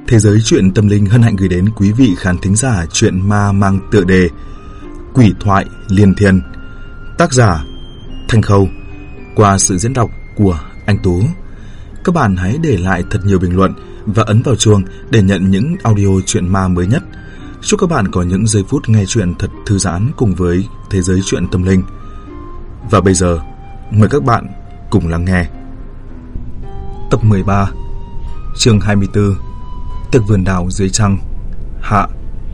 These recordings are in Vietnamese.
Thế giới truyện tâm linh hân hạnh gửi đến quý vị khán thính giả truyện ma mang tựa đề Quỷ thoại liên thiên, tác giả Thanh Khâu, qua sự diễn đọc của anh Tú. Các bạn hãy để lại thật nhiều bình luận và ấn vào chuông để nhận những audio truyện ma mới nhất. Chúc các bạn có những giây phút nghe truyện thật thư giãn cùng với thế giới truyện tâm linh. Và bây giờ, mời các bạn cùng lắng nghe tập 13, chương 24, Tiệc vườn đào dưới trăng, hạ.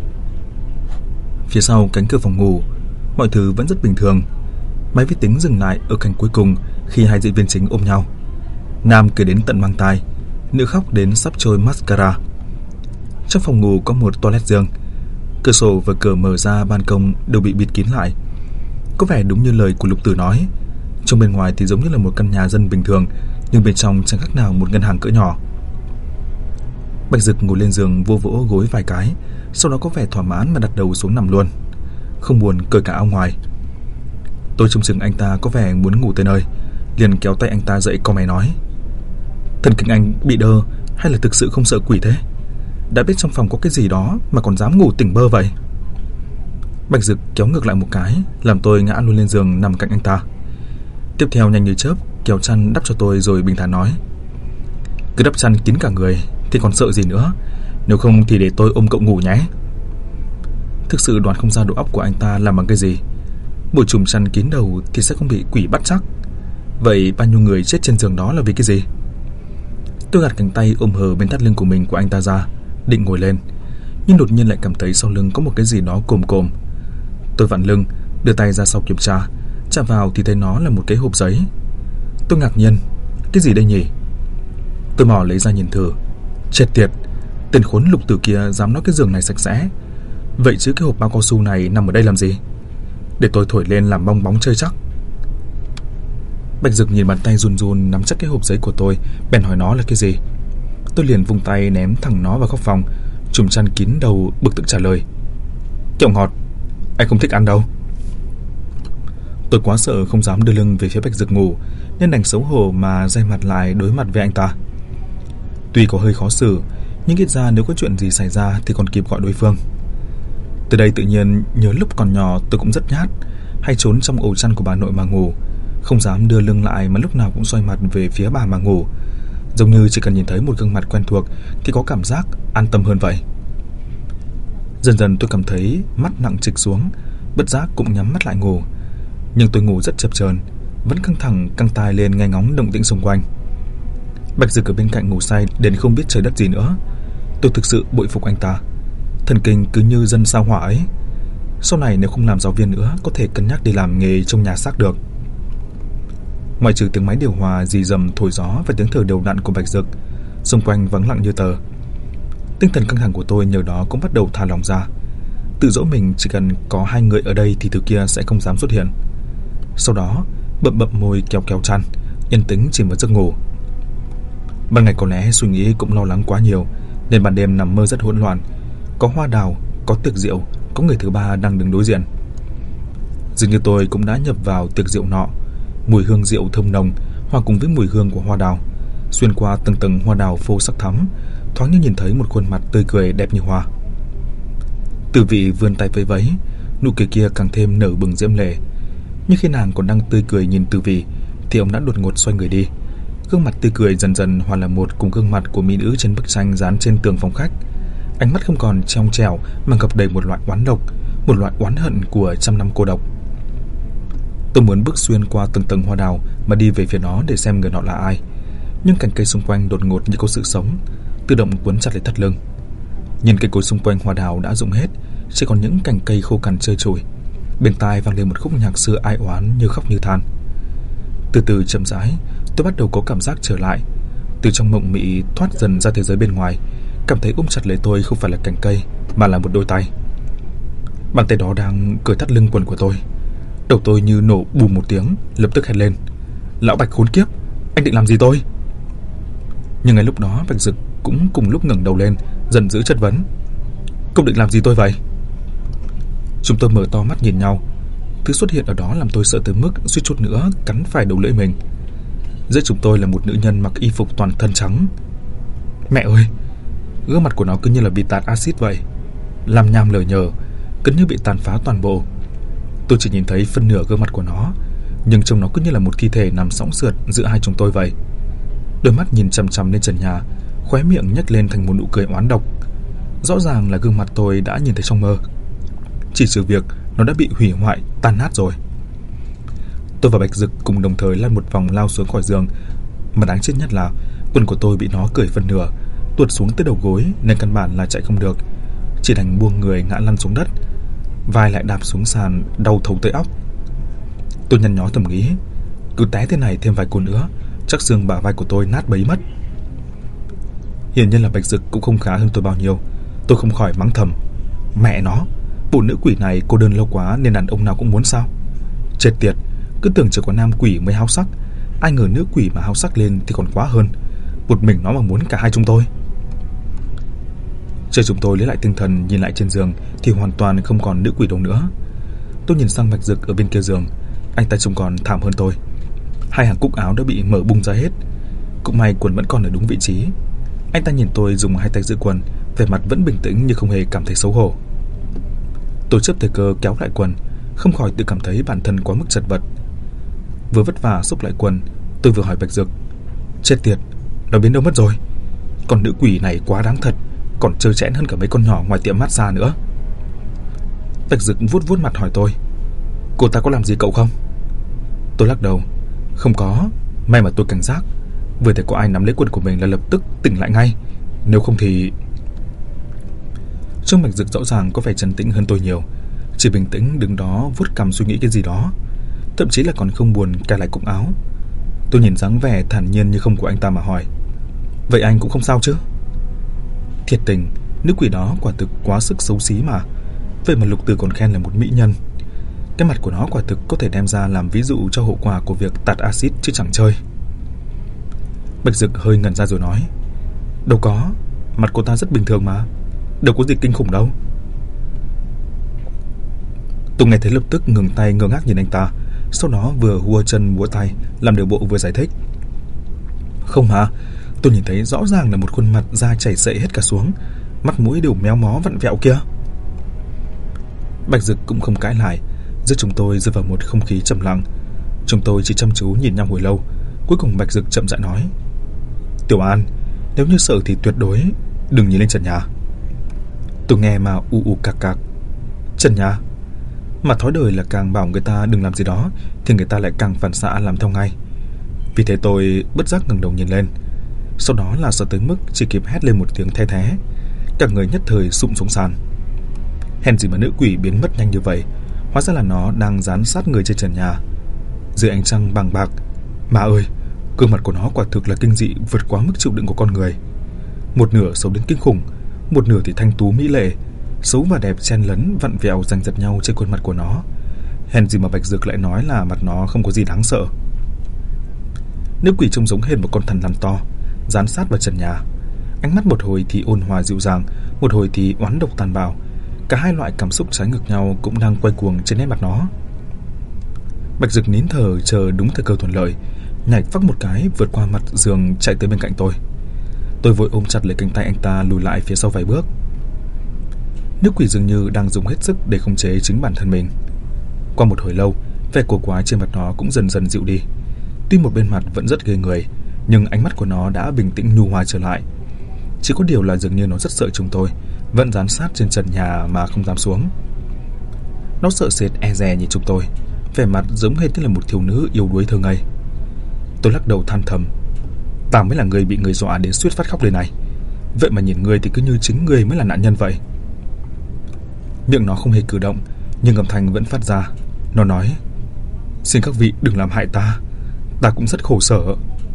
Phía sau cánh cửa phòng ngủ, mọi thứ vẫn rất bình thường. Máy vi tính dừng lại ở cảnh cuối cùng khi hai diễn viên chính ôm nhau. Nam cười đến tận mang tai, nữ khóc đến sắp trôi mascara. Trong phòng ngủ có một toilet riêng, cửa sổ và cửa mở ra ban công đều bị bịt kín lại. Có vẻ đúng như lời của Lục Tử nói, trong bên ngoài thì giống như là một căn nhà dân bình thường, nhưng bên trong chẳng khác nào một ngân hàng cỡ nhỏ. Bạch Dực ngồi lên giường vô vỗ gối vài cái, sau đó có vẻ thỏa mãn mà đặt đầu xuống nằm luôn, không buồn cởi cả áo ngoài. Tôi trông chừng anh ta có vẻ muốn ngủ tới nơi, liền kéo tay anh ta dậy cau mày nói: "Thần kinh anh bị đơ hay là thực sự không sợ quỷ thế? Đã biết trong phòng có cái gì đó mà còn dám ngủ tỉnh bơ vậy?" Bạch Dực kéo ngược lại một cái, làm tôi ngã luôn lên giường nằm cạnh anh ta. Tiếp theo nhanh như chớp kéo chăn đắp cho tôi rồi bình thản nói: "Cứ đắp chăn kín cả người thì còn sợ gì nữa, nếu không thì để tôi ôm cậu ngủ nhé." Thực sự đoán không ra đầu óc của anh ta làm bằng cái gì. Bộ trùm chăn kín đầu thì sẽ không bị quỷ bắt chắc. Vậy bao nhiêu người chết trên giường đó là vì cái gì? Tôi gạt cánh tay ôm hờ bên thắt lưng của mình của anh ta ra, định ngồi lên, nhưng đột nhiên lại cảm thấy sau lưng có một cái gì đó cồm cồm. Tôi vặn lưng, đưa tay ra sau kiểm tra, chạm vào thì thấy nó là một cái hộp giấy. Tôi ngạc nhiên, cái gì đây nhỉ? Tôi mò lấy ra nhìn thử. Chết tiệt, tên khốn Lục Tử kia dám nói cái giường này sạch sẽ. Vậy chứ cái hộp bao cao su này nằm ở đây làm gì? Để tôi thổi lên làm bong bóng chơi chắc. Bạch Dực nhìn bàn tay run run nắm chắc cái hộp giấy của tôi, bèn hỏi nó là cái gì. Tôi liền vung tay ném thẳng nó vào góc phòng, trùm chăn kín đầu, bực tức trả lời: "Kẹo ngọt, anh không thích ăn đâu." Tôi quá sợ không dám đưa lưng về phía Bạch Dực ngủ, nên đành xấu hổ mà day mặt lại đối mặt với anh ta. Tuy có hơi khó xử, nhưng ít ra nếu có chuyện gì xảy ra thì còn kịp gọi đối phương. Từ đây tự nhiên nhớ lúc còn nhỏ tôi cũng rất nhát, hay trốn trong ổ chăn của bà nội mà ngủ, không dám đưa lưng lại mà lúc nào cũng xoay mặt về phía bà mà ngủ, giống như chỉ cần nhìn thấy một gương mặt quen thuộc thì có cảm giác an tâm hơn vậy. Dần dần tôi cảm thấy mắt nặng trịch xuống, bất giác cũng nhắm mắt lại ngủ. Nhưng tôi ngủ rất chập chờn, vẫn căng thẳng căng tai lên nghe ngóng động tĩnh xung quanh. Bạch Dực ở bên cạnh ngủ say đến không biết trời đất gì nữa. Tôi thực sự bội phục anh ta, thần kinh cứ như dân sao hỏa ấy. Sau này nếu không làm giáo viên nữa, có thể cân nhắc đi làm nghề trong nhà xác được. Ngoại trừ tiếng máy điều hòa rì rầm thổi gió và tiếng thở đều đặn của Bạch Dực, xung quanh vắng lặng như tờ. Tinh thần căng thẳng của tôi nhờ đó cũng bắt đầu thả lỏng ra, tự dỗ mình chỉ cần có hai người ở đây thì thứ kia sẽ không dám xuất hiện. Sau đó bậm bậm môi kéo kéo chăn, yên tĩnh chìm vào giấc ngủ. Ban ngày có lẽ suy nghĩ cũng lo lắng quá nhiều, nên ban đêm nằm mơ rất hỗn loạn. Có hoa đào, có tiệc rượu, có người thứ ba đang đứng đối diện. Dường như tôi cũng đã nhập vào tiệc rượu nọ. Mùi hương rượu thơm nồng hòa cùng với mùi hương của hoa đào, xuyên qua tầng tầng hoa đào phô sắc thắm, thoáng như nhìn thấy một khuôn mặt tươi cười đẹp như hoa. Từ vị vươn tay vẫy vẫy, nụ cười kia càng thêm nở bừng diễm lệ. Nhưng khi nàng còn đang tươi cười nhìn Từ Vị thì ông đã đột ngột xoay người đi. Gương mặt tươi cười dần dần hòa làm một cùng gương mặt của mỹ nữ trên bức tranh dán trên tường phòng khách. Ánh mắt không còn trong trẻo mà ngập đầy một loại oán độc, một loại oán hận của trăm năm cô độc. Tôi muốn bước xuyên qua tầng tầng hoa đào mà đi về phía nó để xem người nọ là ai, nhưng cành cây xung quanh đột ngột như có sự sống, tự động cuốn chặt lấy thắt lưng. Nhìn cây cối xung quanh hoa đào đã rụng hết, chỉ còn những cành cây khô cằn trơ trụi. Bên tai vang lên một khúc nhạc xưa ai oán như khóc như than. Từ từ chậm rãi, tôi bắt đầu có cảm giác trở lại, từ trong mộng mị thoát dần ra thế giới bên ngoài, cảm thấy ôm chặt lấy tôi không phải là cành cây mà là một đôi tay. Bàn tay đó đang cởi thắt lưng quần của tôi. Đầu tôi như nổ bùm một tiếng, lập tức hét lên: "Lão Bạch khốn kiếp, anh định làm gì tôi?" Nhưng ngay lúc đó Bạch Dực cũng cùng lúc ngẩng đầu lên, giận dữ chất vấn: "Cậu định làm gì tôi vậy?" Chúng tôi mở to mắt nhìn nhau. Thứ xuất hiện ở đó làm tôi sợ tới mức suýt chút nữa cắn phải đầu lưỡi mình. Giữa chúng tôi là một nữ nhân mặc y phục toàn thân trắng. Mẹ ơi, Gương mặt của nó cứ như là bị tạt axit vậy, làm nham lờ nhờ, cứ như bị tàn phá toàn bộ. Tôi chỉ nhìn thấy phân nửa gương mặt của nó, nhưng trông nó cứ như là một thi thể nằm sõng sượt giữa hai chúng tôi vậy. Đôi mắt nhìn chằm chằm lên trần nhà, khóe miệng nhếch lên thành một nụ cười oán độc. Rõ ràng là gương mặt tôi đã nhìn thấy trong mơ, chỉ sự việc nó đã bị hủy hoại, tan nát rồi. Tôi và Bạch Dực cùng đồng thời lăn một vòng lao xuống khỏi giường, mà đáng chết nhất là quần của tôi bị nó cởi phân nửa, tuột xuống tới đầu gối nên căn bản là chạy không được, chỉ đành buông người ngã lăn xuống đất, vai lại đạp xuống sàn, đau thấu tới óc. Tôi nhăn nhó thầm nghĩ, cứ té thế này thêm vài cú nữa, chắc xương bả vai của tôi nát bấy mất. Hiển nhiên là Bạch Dực cũng không khá hơn tôi bao nhiêu. Tôi không khỏi mắng thầm, mẹ nó, bộ nữ quỷ này cô đơn lâu quá nên đàn ông nào cũng muốn sao? Chết tiệt, cứ tưởng chỉ có nam quỷ mới háo sắc, ai ngờ nữ quỷ mà háo sắc lên thì còn quá hơn. Một mình nó mà muốn cả hai chúng tôi. Chờ chúng tôi lấy lại tinh thần nhìn lại trên giường thì hoàn toàn không còn nữ quỷ đâu nữa. Tôi nhìn sang Bạch Dực ở bên kia giường, anh ta trông còn thảm hơn tôi. Hai hàng cúc áo đã bị mở bung ra hết, cũng may quần vẫn còn ở đúng vị trí. Anh ta nhìn tôi dùng hai tay giữ quần, vẻ mặt vẫn bình tĩnh như không hề cảm thấy xấu hổ. Tôi chấp thời cơ kéo lại quần, không khỏi tự cảm thấy bản thân quá mức chật vật. Vừa vất vả xúc lại quần, tôi vừa hỏi Bạch Dực, chết tiệt, nó biến đâu mất rồi? Còn nữ quỷ này quá đáng thật, còn trơ trẽn hơn cả mấy con nhỏ ngoài tiệm massage nữa. Bạch Dực vuốt vuốt mặt hỏi tôi, cô ta có làm gì cậu không? Tôi lắc đầu, không có, may mà tôi cảnh giác, vừa thấy có ai nắm lấy quần của mình là lập tức tỉnh lại ngay, nếu không thì... Trông Bạch Dực rõ ràng có vẻ trấn tĩnh hơn tôi nhiều, chỉ bình tĩnh đứng đó vuốt cằm suy nghĩ cái gì đó, thậm chí là còn không buồn cài lại cúc áo. Tôi nhìn dáng vẻ thản nhiên như không của anh ta mà hỏi, vậy anh cũng không sao chứ? Thiệt tình, nữ quỷ đó quả thực quá sức xấu xí mà, vậy mà Lục Từ còn khen là một mỹ nhân. Cái mặt của nó quả thực có thể đem ra làm ví dụ cho hậu quả của việc tạt axit chứ chẳng chơi. Bạch Dực hơi ngẩn ra rồi nói, đâu có, mặt cô ta rất bình thường mà, đâu có gì kinh khủng đâu. Tôi nghe thấy lập tức ngừng tay ngơ ngác nhìn anh ta, sau đó vừa hùa chân múa tay, làm điều bộ vừa giải thích, không hả, tôi nhìn thấy rõ ràng là một khuôn mặt da chảy xệ hết cả xuống, mắt mũi đều méo mó vặn vẹo kia. Bạch Dực cũng không cãi lại, giữa chúng tôi rơi vào một không khí trầm lặng. Chúng tôi chỉ chăm chú nhìn nhau hồi lâu, cuối cùng Bạch Dực chậm rãi nói, Tiểu An, nếu như sợ thì tuyệt đối đừng nhìn lên trần nhà. Tôi nghe mà u cạc cạc. Trần nhà? Mà thói đời là càng bảo người ta đừng làm gì đó thì người ta lại càng phản xạ làm theo ngay. Vì thế tôi bất giác ngẩng đầu nhìn lên, sau đó là sợ tới mức chỉ kịp hét lên một tiếng the thé, cả người nhất thời sụm xuống sàn. Hèn gì mà nữ quỷ biến mất nhanh như vậy, hóa ra là nó đang dán sát người trên trần nhà. Dưới ánh trăng bằng bạc, mà ơi, gương mặt của nó quả thực là kinh dị vượt quá mức chịu đựng của con người. Một nửa xấu đến kinh khủng, một nửa thì thanh tú mỹ lệ, xấu và đẹp chen lấn vặn vẹo giằng giật nhau trên khuôn mặt của nó. Hèn gì mà Bạch Dực lại nói là mặt nó không có gì đáng sợ. Nữ quỷ trông giống hệt một con thần làm to, dán sát vào trần nhà. Ánh mắt một hồi thì ôn hòa dịu dàng, một hồi thì oán độc tàn bạo. Cả hai loại cảm xúc trái ngược nhau cũng đang quay cuồng trên nét mặt nó. Bạch Dực nín thở chờ đúng thời cơ thuận lợi, nhảy phắc một cái vượt qua mặt giường chạy tới bên cạnh tôi. Tôi vội ôm chặt lấy cánh tay anh ta lùi lại phía sau vài bước. Nữ quỷ dường như đang dùng hết sức để khống chế chính bản thân mình. Qua một hồi lâu, vẻ cổ quái trên mặt nó cũng dần dần dịu đi. Tuy một bên mặt vẫn rất ghê người, nhưng ánh mắt của nó đã bình tĩnh nhu hòa trở lại. Chỉ có điều là dường như nó rất sợ chúng tôi, vẫn dán sát trên trần nhà mà không dám xuống. Nó sợ sệt e dè nhìn chúng tôi, vẻ mặt giống hệt như là một thiếu nữ yếu đuối thơ ngây. Tôi lắc đầu than thầm, ta mới là người bị người dọa đến suýt phát khóc lên này, vậy mà nhìn người thì cứ như chính người mới là nạn nhân vậy. Miệng nó không hề cử động, nhưng âm thanh vẫn phát ra. Nó nói, xin các vị đừng làm hại ta, ta cũng rất khổ sở.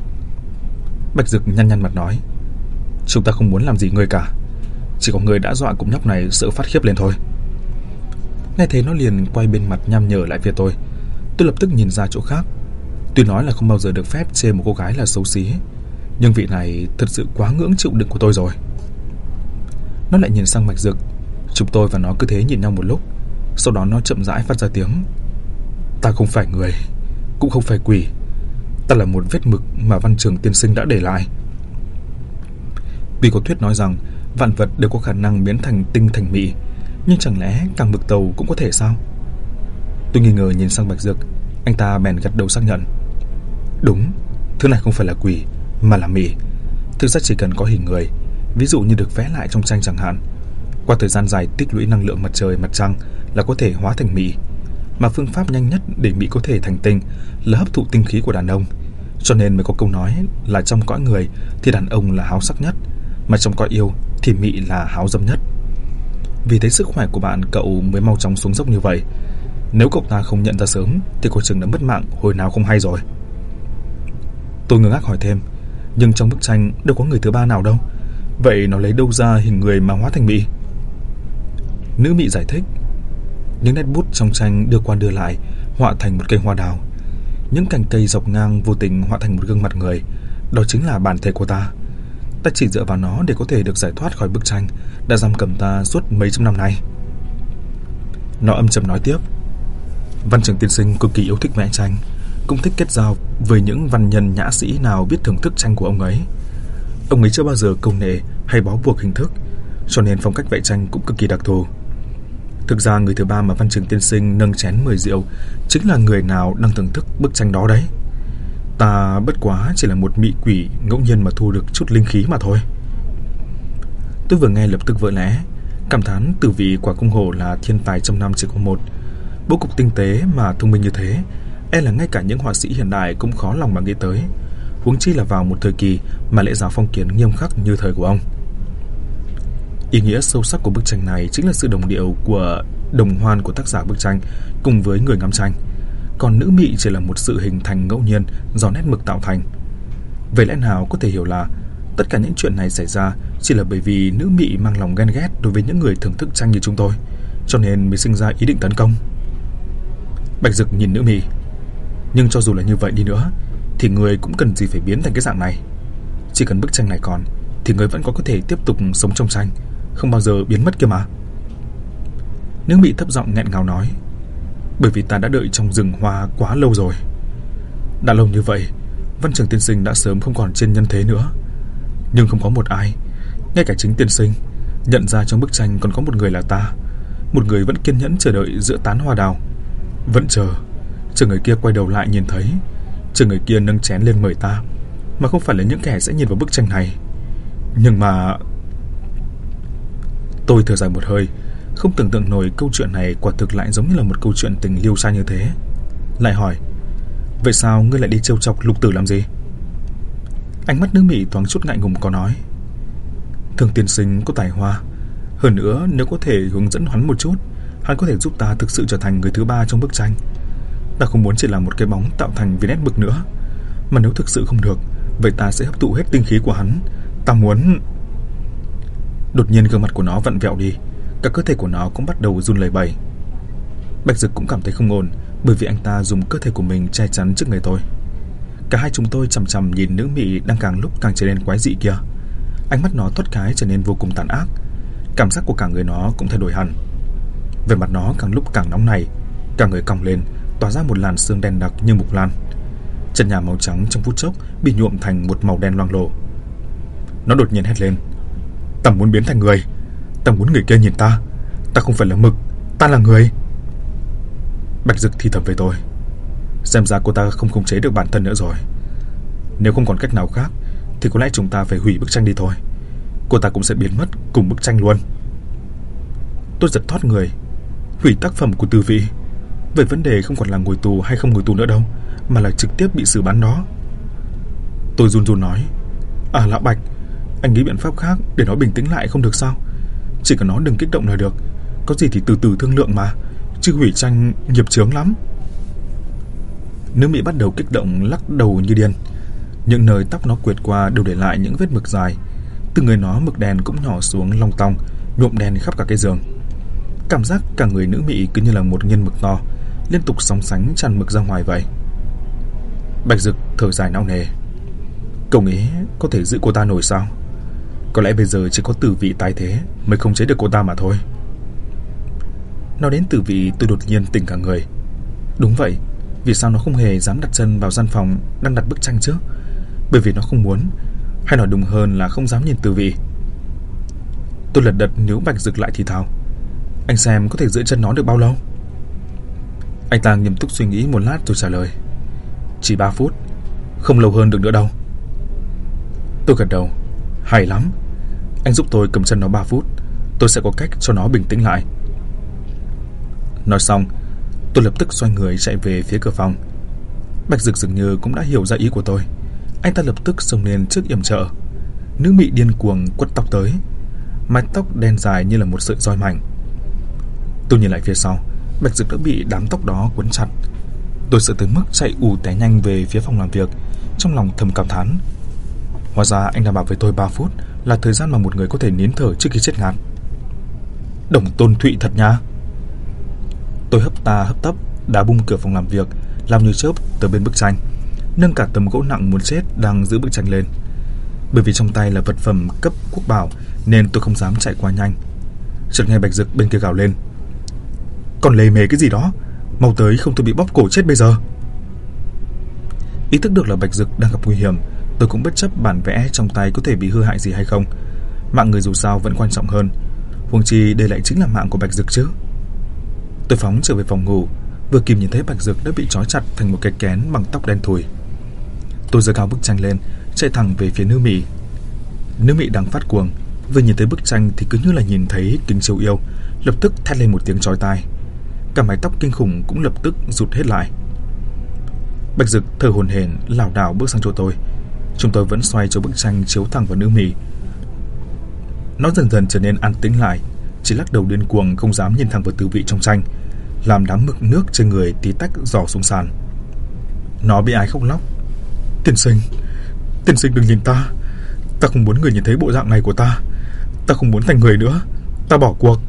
Bạch Dực nhăn nhăn mặt nói, chúng ta không muốn làm gì người cả, chỉ có người đã dọa cũng nhóc này sợ phát khiếp lên thôi. Nghe thế nó liền quay bên mặt nham nhở lại phía tôi. Tôi lập tức nhìn ra chỗ khác. Tuy nói là không bao giờ được phép chê một cô gái là xấu xí, nhưng vị này thật sự quá ngưỡng chịu đựng của tôi rồi. Nó lại nhìn sang Bạch Dực. Chúng tôi và nó cứ thế nhìn nhau một lúc, sau đó nó chậm rãi phát ra tiếng, ta không phải người, cũng không phải quỷ, ta là một vết mực mà Văn Trường tiên sinh đã để lại. Vì có thuyết nói rằng Vạn vật đều có khả năng biến thành tinh thành mị, nhưng chẳng lẽ càng mực tàu cũng có thể sao? Tôi nghi ngờ nhìn sang Bạch Dực. Anh ta bèn gật đầu xác nhận. Đúng, thứ này không phải là quỷ mà là mị. Thực ra chỉ cần có hình người, ví dụ như được vẽ lại trong tranh chẳng hạn, qua thời gian dài tích lũy năng lượng mặt trời mặt trăng là có thể hóa thành mị. Mà phương pháp nhanh nhất để mị có thể thành tinh là hấp thụ tinh khí của đàn ông. Cho nên mới có câu nói là trong cõi người thì đàn ông là háo sắc nhất, mà trong cõi yêu thì mị là háo dâm nhất. Vì thế sức khỏe của bạn cậu mới mau chóng xuống dốc như vậy. Nếu cậu ta không nhận ra sớm thì có chừng đã mất mạng hồi nào không hay rồi. Tôi ngơ ngác hỏi thêm, nhưng trong bức tranh đâu có người thứ ba nào đâu, vậy nó lấy đâu ra hình người mà hóa thành mị? Nữ mị giải thích, những nét bút trong tranh đưa qua đưa lại họa thành một cây hoa đào. Những cành cây dọc ngang vô tình họa thành một gương mặt người. Đó chính là bản thể của ta. Ta chỉ dựa vào nó để có thể được giải thoát khỏi bức tranh đã giam cầm ta suốt mấy trăm năm nay. Nó âm trầm nói tiếp, Văn Trường tiên sinh cực kỳ yêu thích vẽ tranh, cũng thích kết giao với những văn nhân nhã sĩ nào biết thưởng thức tranh của ông ấy. Ông ấy chưa bao giờ câu nệ hay bó buộc hình thức, cho nên phong cách vẽ tranh cũng cực kỳ đặc thù. Thực ra người thứ ba mà Văn Trường tiên sinh nâng chén mời rượu chính là người nào đang thưởng thức bức tranh đó đấy. Ta bất quá chỉ là một mị quỷ ngẫu nhiên mà thu được chút linh khí mà thôi. Tôi vừa nghe lập tức vỡ lẽ, cảm thán Tử Vi quả cung hổ là thiên tài trăm năm chỉ có một. Bố cục tinh tế mà thông minh như thế, e là ngay cả những họa sĩ hiện đại cũng khó lòng mà nghĩ tới, huống chi là vào một thời kỳ mà lễ giáo phong kiến nghiêm khắc như thời của ông. Ý nghĩa sâu sắc của bức tranh này chính là sự đồng điệu của đồng hoan của tác giả bức tranh cùng với người ngắm tranh, còn nữ mị chỉ là một sự hình thành ngẫu nhiên do nét mực tạo thành. Vậy lẽ nào có thể hiểu là tất cả những chuyện này xảy ra chỉ là bởi vì nữ mị mang lòng ghen ghét đối với những người thưởng thức tranh như chúng tôi, cho nên mới sinh ra ý định tấn công? Bạch Dực nhìn nữ mị, nhưng cho dù là như vậy đi nữa thì người cũng cần gì phải biến thành cái dạng này. Chỉ cần bức tranh này còn thì người vẫn có thể tiếp tục sống trong tranh, không bao giờ biến mất kia mà. Nữ mị thấp giọng nghẹn ngào nói, bởi vì ta đã đợi trong rừng hoa quá lâu rồi. Đã lâu như vậy, Văn Trường tiên sinh đã sớm không còn trên nhân thế nữa. Nhưng không có một ai, ngay cả chính tiên sinh, nhận ra trong bức tranh còn có một người là ta. Một người vẫn kiên nhẫn chờ đợi giữa tán hoa đào. Vẫn chờ người kia quay đầu lại nhìn thấy, chờ người kia nâng chén lên mời ta, mà không phải là những kẻ sẽ nhìn vào bức tranh này. Nhưng mà... Tôi thở dài một hơi, không tưởng tượng nổi câu chuyện này quả thực lại giống như là một câu chuyện tình liêu xa như thế. Lại hỏi, vậy sao ngươi lại đi trêu chọc Lục Tử làm gì? Ánh mắt nữ mị thoáng chút ngại ngùng có nói, Thường tiên sinh có tài hoa, hơn nữa nếu có thể hướng dẫn hắn một chút, hắn có thể giúp ta thực sự trở thành người thứ ba trong bức tranh. Ta không muốn chỉ là một cái bóng tạo thành vì nét mực nữa, mà nếu thực sự không được, vậy ta sẽ hấp thụ hết tinh khí của hắn. Ta muốn... Đột nhiên gương mặt của nó vặn vẹo đi, cả cơ thể của nó cũng bắt đầu run lẩy bẩy. Bạch Dực cũng cảm thấy không ổn, bởi vì anh ta dùng cơ thể của mình che chắn trước người tôi. Cả hai chúng tôi chằm chằm nhìn nữ mị đang càng lúc càng trở nên quái dị kia. Ánh mắt nó thoát cái trở nên vô cùng tàn ác, cảm giác của cả người nó cũng thay đổi hẳn. Về mặt nó càng lúc càng nóng này, cả người cong lên, tỏa ra một làn sương đen đặc như mục lan. Trần nhà màu trắng trong phút chốc bị nhuộm thành một màu đen loang lổ. Nó đột nhiên hét lên, ta muốn biến thành người, ta muốn người kia nhìn ta, ta không phải là mực, ta là người. Bạch Dực thì thầm với tôi, xem ra cô ta không khống chế được bản thân nữa rồi. Nếu không còn cách nào khác thì có lẽ chúng ta phải hủy bức tranh đi thôi. Cô ta cũng sẽ biến mất cùng bức tranh luôn. Tôi giật thoát người. Hủy tác phẩm của Từ Vi? Vậy vấn đề không còn là ngồi tù hay không ngồi tù nữa đâu, mà là trực tiếp bị xử bắn đó. Tôi run run nói, Lão Bạch, anh nghĩ biện pháp khác để nó bình tĩnh lại không được sao? Chỉ cần nó đừng kích động là được. Có gì thì từ từ thương lượng mà, chứ hủy tranh nghiệp chướng lắm. Nữ Mỹ bắt đầu kích động lắc đầu như điên. Những nơi tóc nó quệt qua đều để lại những vết mực dài. Từ người nó mực đen cũng nhỏ xuống long tong, nhuộm đen khắp cả cái giường. Cảm giác cả người nữ Mỹ cứ như là một nghiên mực to, liên tục sóng sánh tràn mực ra ngoài vậy. Bạch Dực thở dài não nề. Cậu nghĩ có thể giữ cô ta nổi sao? Có lẽ bây giờ chỉ có Tử Vi tái thế mới không chế được cô ta mà thôi. Nói đến Tử Vi, tôi đột nhiên tỉnh cả người. Đúng vậy, vì sao nó không hề dám đặt chân vào gian phòng đang đặt bức tranh chứ? Bởi vì nó không muốn, hay nói đúng hơn là không dám nhìn Tử Vi. Tôi lật đật níu Bạch Dực lại thì thào: Anh xem có thể giữ chân nó được bao lâu? Anh ta nghiêm túc suy nghĩ một lát rồi trả lời: Chỉ 3 phút, không lâu hơn được nữa đâu. Tôi gật đầu: Hay lắm, anh giúp tôi cầm chân nó 3 phút, tôi sẽ có cách cho nó bình tĩnh lại. Nói xong, tôi lập tức xoay người chạy về phía cửa phòng. Bạch Dực dường như cũng đã hiểu ra ý của tôi. Anh ta lập tức xông lên trước yểm trợ. Nữ mị điên cuồng quất tóc tới, mái tóc đen dài như là một sợi roi mảnh. Tôi nhìn lại phía sau, Bạch Dực đã bị đám tóc đó quấn chặt. Tôi sợ tới mức chạy ù té nhanh về phía phòng làm việc, trong lòng thầm cảm thán. Hóa ra anh đã bảo với tôi 3 phút là thời gian mà một người có thể nín thở trước khi chết ngạt. Đồng Tôn Thụy thật nha. Tôi hấp ta hấp tấp đá bung cửa phòng làm việc, lao như chớp tới bên bức tranh, nâng cả tấm gỗ nặng muốn chết đang giữ bức tranh lên. Bởi vì trong tay là vật phẩm cấp quốc bảo nên tôi không dám chạy quá nhanh. Chợt nghe Bạch Dực bên kia gào lên: Còn lề mề cái gì đó, mau tới không tôi bị bóp cổ chết bây giờ. Ý thức được là Bạch Dực đang gặp nguy hiểm, tôi cũng bất chấp bản vẽ trong tay có thể bị hư hại gì hay không. Mạng người dù sao vẫn quan trọng hơn, huống chi đây lại chính là mạng của Bạch Dực chứ. Tôi phóng trở về phòng ngủ, vừa kịp nhìn thấy Bạch Dực đã bị trói chặt thành một cái kén bằng tóc đen thùi. Tôi giơ cao bức tranh lên, chạy thẳng về phía nữ mị. Nữ mị đang phát cuồng, vừa nhìn thấy bức tranh thì cứ như là nhìn thấy kính chiếu yêu, lập tức thét lên một tiếng chói tai. Cả mái tóc kinh khủng cũng lập tức rụt hết lại. Bạch Dực thở hổn hển lảo đảo bước sang chỗ tôi. Chúng tôi vẫn xoay cho bức tranh chiếu thẳng vào nữ mị. Nó dần dần trở nên an tĩnh lại, chỉ lắc đầu điên cuồng không dám nhìn thẳng vào tư vị trong tranh, làm đám mực nước trên người tí tách rò xuống sàn. Nó bị ái khóc lóc: Tiên sinh đừng nhìn ta, ta không muốn người nhìn thấy bộ dạng này của ta, ta không muốn thành người nữa, ta bỏ cuộc.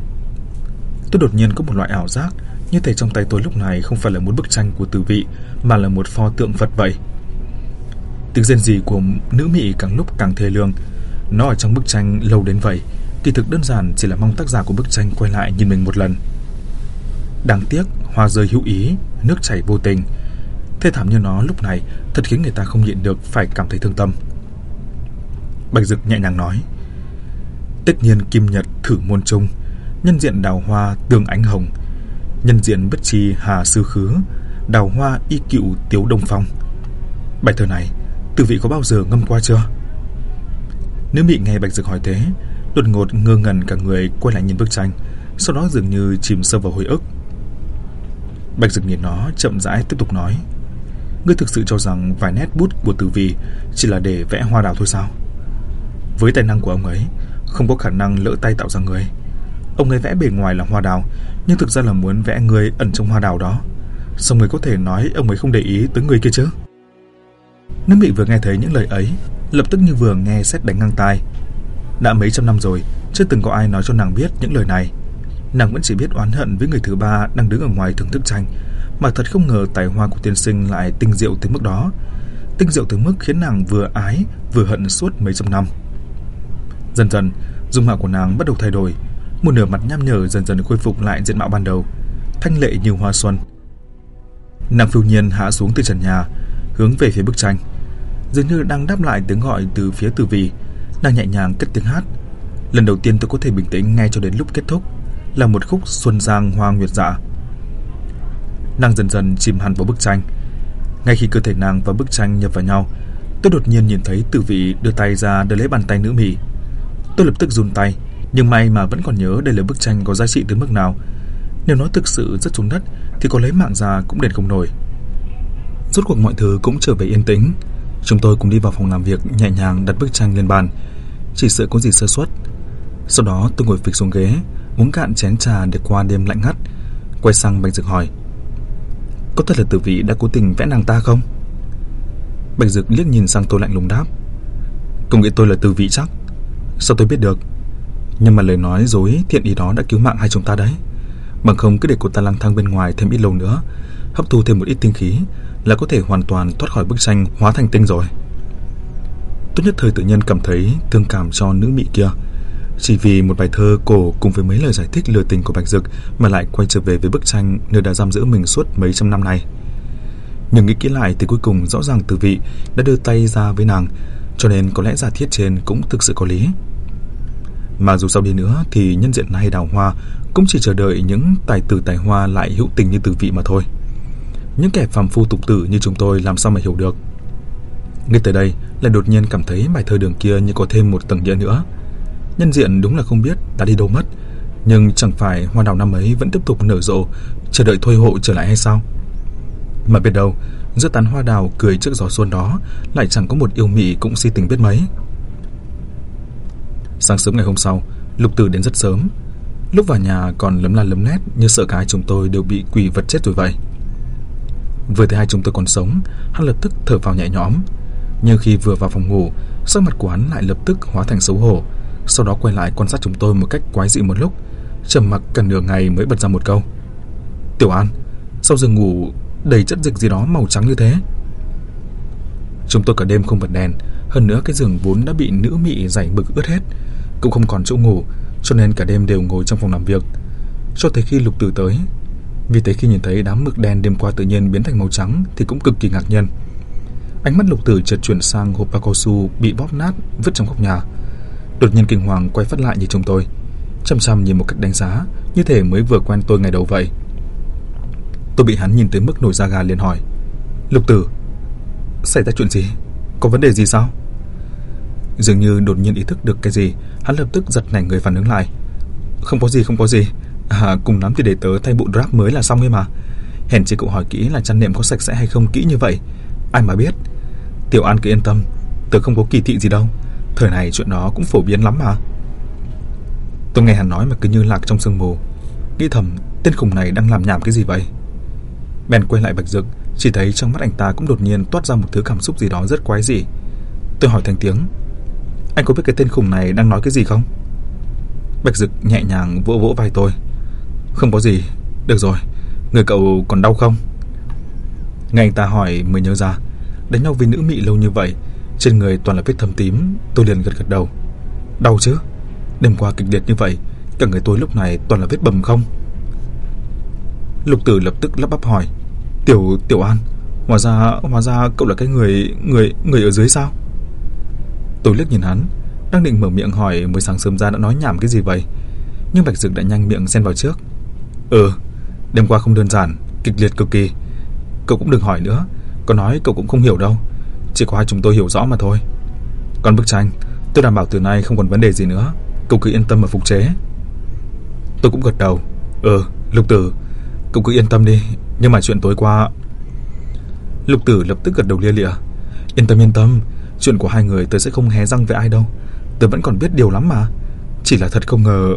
Tôi đột nhiên có một loại ảo giác, như thể trong tay tôi lúc này không phải là một bức tranh của tử vị, mà là một pho tượng Phật vậy. Tiếng rên rỉ của nữ mị càng lúc càng thê lương. Nó ở trong bức tranh lâu đến vậy, kỳ thực đơn giản chỉ là mong tác giả của bức tranh quay lại nhìn mình một lần. Đáng tiếc, hoa rơi hữu ý, nước chảy vô tình. Thê thảm như nó lúc này thật khiến người ta không nhịn được phải cảm thấy thương tâm. Bạch Dực nhẹ nhàng nói: Tất nhiên kim nhật thử môn trung, nhân diện đào hoa tương ánh hồng, nhân diện bất tri hà sư khứ, đào hoa y cựu tiếu đông phong. Bài thơ này Tử Vị có bao giờ ngâm qua chưa? Nữ mị nghe Bạch Dực hỏi thế, đột ngột ngơ ngẩn cả người, quay lại nhìn bức tranh, sau đó dường như chìm sâu vào hồi ức. Bạch Dực nhìn nó chậm rãi tiếp tục nói: Ngươi thực sự cho rằng vài nét bút của Tử Vị chỉ là để vẽ hoa đào thôi sao? Với tài năng của ông ấy, không có khả năng lỡ tay tạo ra người. Ông ấy vẽ bề ngoài là hoa đào, nhưng thực ra là muốn vẽ người ẩn trong hoa đào đó. Sao người có thể nói ông ấy không để ý tới người kia chứ? Nữ mị vừa nghe thấy những lời ấy, lập tức như vừa nghe sét đánh ngang tai. Đã mấy trăm năm rồi, chưa từng có ai nói cho nàng biết những lời này. Nàng vẫn chỉ biết oán hận với người thứ ba đang đứng ở ngoài thưởng thức tranh, mà thật không ngờ tài hoa của tiên sinh lại tinh diệu tới mức đó. Tinh diệu tới mức khiến nàng vừa ái vừa hận suốt mấy trăm năm. Dần dần, dung mạo của nàng bắt đầu thay đổi, một nửa mặt nham nhở dần dần khôi phục lại diện mạo ban đầu, thanh lệ như hoa xuân. Nàng phiêu nhiên hạ xuống từ trần nhà, hướng về phía bức tranh, dường như đang đáp lại tiếng gọi từ phía Tử Vị. Nàng nhẹ nhàng cất tiếng hát. Lần đầu tiên tôi có thể bình tĩnh nghe cho đến lúc kết thúc, là một khúc Xuân Giang Hoa Nguyệt Dạ. Nàng dần dần chìm hẳn vào bức tranh. Ngay khi cơ thể nàng và bức tranh nhập vào nhau, tôi đột nhiên nhìn thấy Tử Vị đưa tay ra đỡ lấy bàn tay nữ mị. Tôi lập tức run tay, nhưng may mà vẫn còn nhớ đây là bức tranh có giá trị tới mức nào. Nếu nó thực sự rớt xuống đất thì có lấy mạng ra cũng đền không nổi. Rốt cuộc mọi thứ cũng trở về yên tĩnh. Chúng tôi cùng đi vào phòng làm việc, nhẹ nhàng đặt bức tranh lên bàn, chỉ sợ có gì sơ suất. Sau đó tôi ngồi phịch xuống ghế, uống cạn chén trà để qua đêm lạnh ngắt. Quay sang Bạch Dực hỏi: Có thật là Tử Vị đã cố tình vẽ nàng ta không? Bạch Dực liếc nhìn sang tôi lạnh lùng đáp: Công nghĩ tôi là Tử Vị chắc? Sao tôi biết được? Nhưng mà lời nói dối thiện ý đó đã cứu mạng hai chúng ta đấy. Bằng không cứ để cô ta lang thang bên ngoài thêm ít lâu nữa, hấp thu thêm một ít tinh khí là có thể hoàn toàn thoát khỏi bức tranh hóa thành tinh rồi. Tôi nhất thời tự nhiên cảm thấy thương cảm cho nữ mị kia. Chỉ vì một bài thơ cổ cùng với mấy lời giải thích lừa tình của Bạch Dực mà lại quay trở về với bức tranh nơi đã giam giữ mình suốt mấy trăm năm nay. Nhưng nghĩ kỹ lại thì cuối cùng rõ ràng Tử Vị đã đưa tay ra với nàng, cho nên có lẽ giả thiết trên cũng thực sự có lý. Mà dù sao đi nữa thì nhân diện hay đào hoa cũng chỉ chờ đợi những tài tử tài hoa lại hữu tình như Từ Vị mà thôi. Những kẻ phàm phu tục tử như chúng tôi làm sao mà hiểu được. Ngay tới đây lại đột nhiên cảm thấy bài thơ đường kia như có thêm một tầng nghĩa nữa. Nhân diện đúng là không biết đã đi đâu mất, nhưng chẳng phải hoa đào năm ấy vẫn tiếp tục nở rộ, chờ đợi thôi hộ trở lại hay sao? Mà biết đâu giữa tán hoa đào cười trước gió xuân đó lại chẳng có một yêu mị cũng si tình biết mấy. Sáng sớm ngày hôm sau, Lục Tử đến rất sớm. Lúc vào nhà còn lấm la lấm lét như sợ cả hai chúng tôi đều bị quỷ vật chết rồi vậy. Vừa thấy hai chúng tôi còn sống, hắn lập tức thở phào nhẹ nhõm. Nhưng khi vừa vào phòng ngủ, sắc mặt của hắn lại lập tức hóa thành xấu hổ. Sau đó quay lại quan sát chúng tôi một cách quái dị một lúc, trầm mặc cả nửa ngày mới bật ra một câu: "Tiểu An, sao giường ngủ đầy chất dịch gì đó màu trắng như thế?" Chúng tôi cả đêm không bật đèn, hơn nữa cái giường vốn đã bị nữ mị giày bực ướt hết, cũng không còn chỗ ngủ, cho nên cả đêm đều ngồi trong phòng làm việc cho tới khi Lục Tử tới. Vì thế khi nhìn thấy đám mực đen đêm qua tự nhiên biến thành màu trắng thì cũng cực kỳ ngạc nhiên. Ánh mắt Lục Tử chợt chuyển sang hộp bao cao su bị bóp nát vứt trong góc nhà. Đột nhiên kinh hoàng quay phát lại nhìn chúng tôi, chăm chăm nhìn một cách đánh giá, như thể mới vừa quen tôi ngày đầu vậy. Tôi bị hắn nhìn tới mức nổi da gà liền hỏi: "Lục Tử, xảy ra chuyện gì? Có vấn đề gì sao?" Dường như đột nhiên ý thức được cái gì, hắn lập tức giật nảy người phản ứng lại: Không có gì. Cùng lắm thì để tớ thay bộ drap mới là xong ấy mà. Hèn chi cậu hỏi kỹ là chăn nệm có sạch sẽ hay không kỹ như vậy. Ai mà biết. Tiểu An cứ yên tâm, tớ không có kỳ thị gì đâu. Thời này chuyện đó cũng phổ biến lắm mà." Tôi nghe hắn nói mà cứ như lạc trong sương mù, nghĩ thầm tên khùng này đang làm nhảm cái gì vậy. Bèn quay lại Bạch Dực, chỉ thấy trong mắt anh ta cũng đột nhiên toát ra một thứ cảm xúc gì đó rất quái dị. Tôi hỏi thành tiếng: "Anh có biết cái tên khùng này đang nói cái gì không?" Bạch Dực nhẹ nhàng vỗ vỗ vai tôi: "Không có gì, được rồi, người cậu còn đau không?" Nghe anh ta hỏi mới nhớ ra, đánh nhau với nữ mị lâu như vậy, trên người toàn là vết thâm tím. Tôi liền gật đầu: "Đau chứ, đêm qua kịch liệt như vậy, cả người tôi lúc này toàn là vết bầm không." Lục Tử lập tức lắp bắp hỏi: Tiểu An, hóa ra cậu là cái người ở dưới sao?" Tôi liếc nhìn hắn, đang định mở miệng hỏi mới sáng sớm ra đã nói nhảm cái gì vậy, nhưng Bạch Dực đã nhanh miệng xen vào trước: Đêm qua không đơn giản, kịch liệt cực kỳ. Cậu cũng đừng hỏi nữa, có nói cậu cũng không hiểu đâu, chỉ có hai chúng tôi hiểu rõ mà thôi. Còn bức tranh, tôi đảm bảo từ nay không còn vấn đề gì nữa, cậu cứ yên tâm mà phục chế." Tôi cũng gật đầu: Lục Tử, cậu cứ yên tâm đi, nhưng mà chuyện tối qua..." Lục Tử lập tức gật đầu lia lịa: Yên tâm, chuyện của hai người tôi sẽ không hé răng với ai đâu, tôi vẫn còn biết điều lắm mà. Chỉ là thật không ngờ."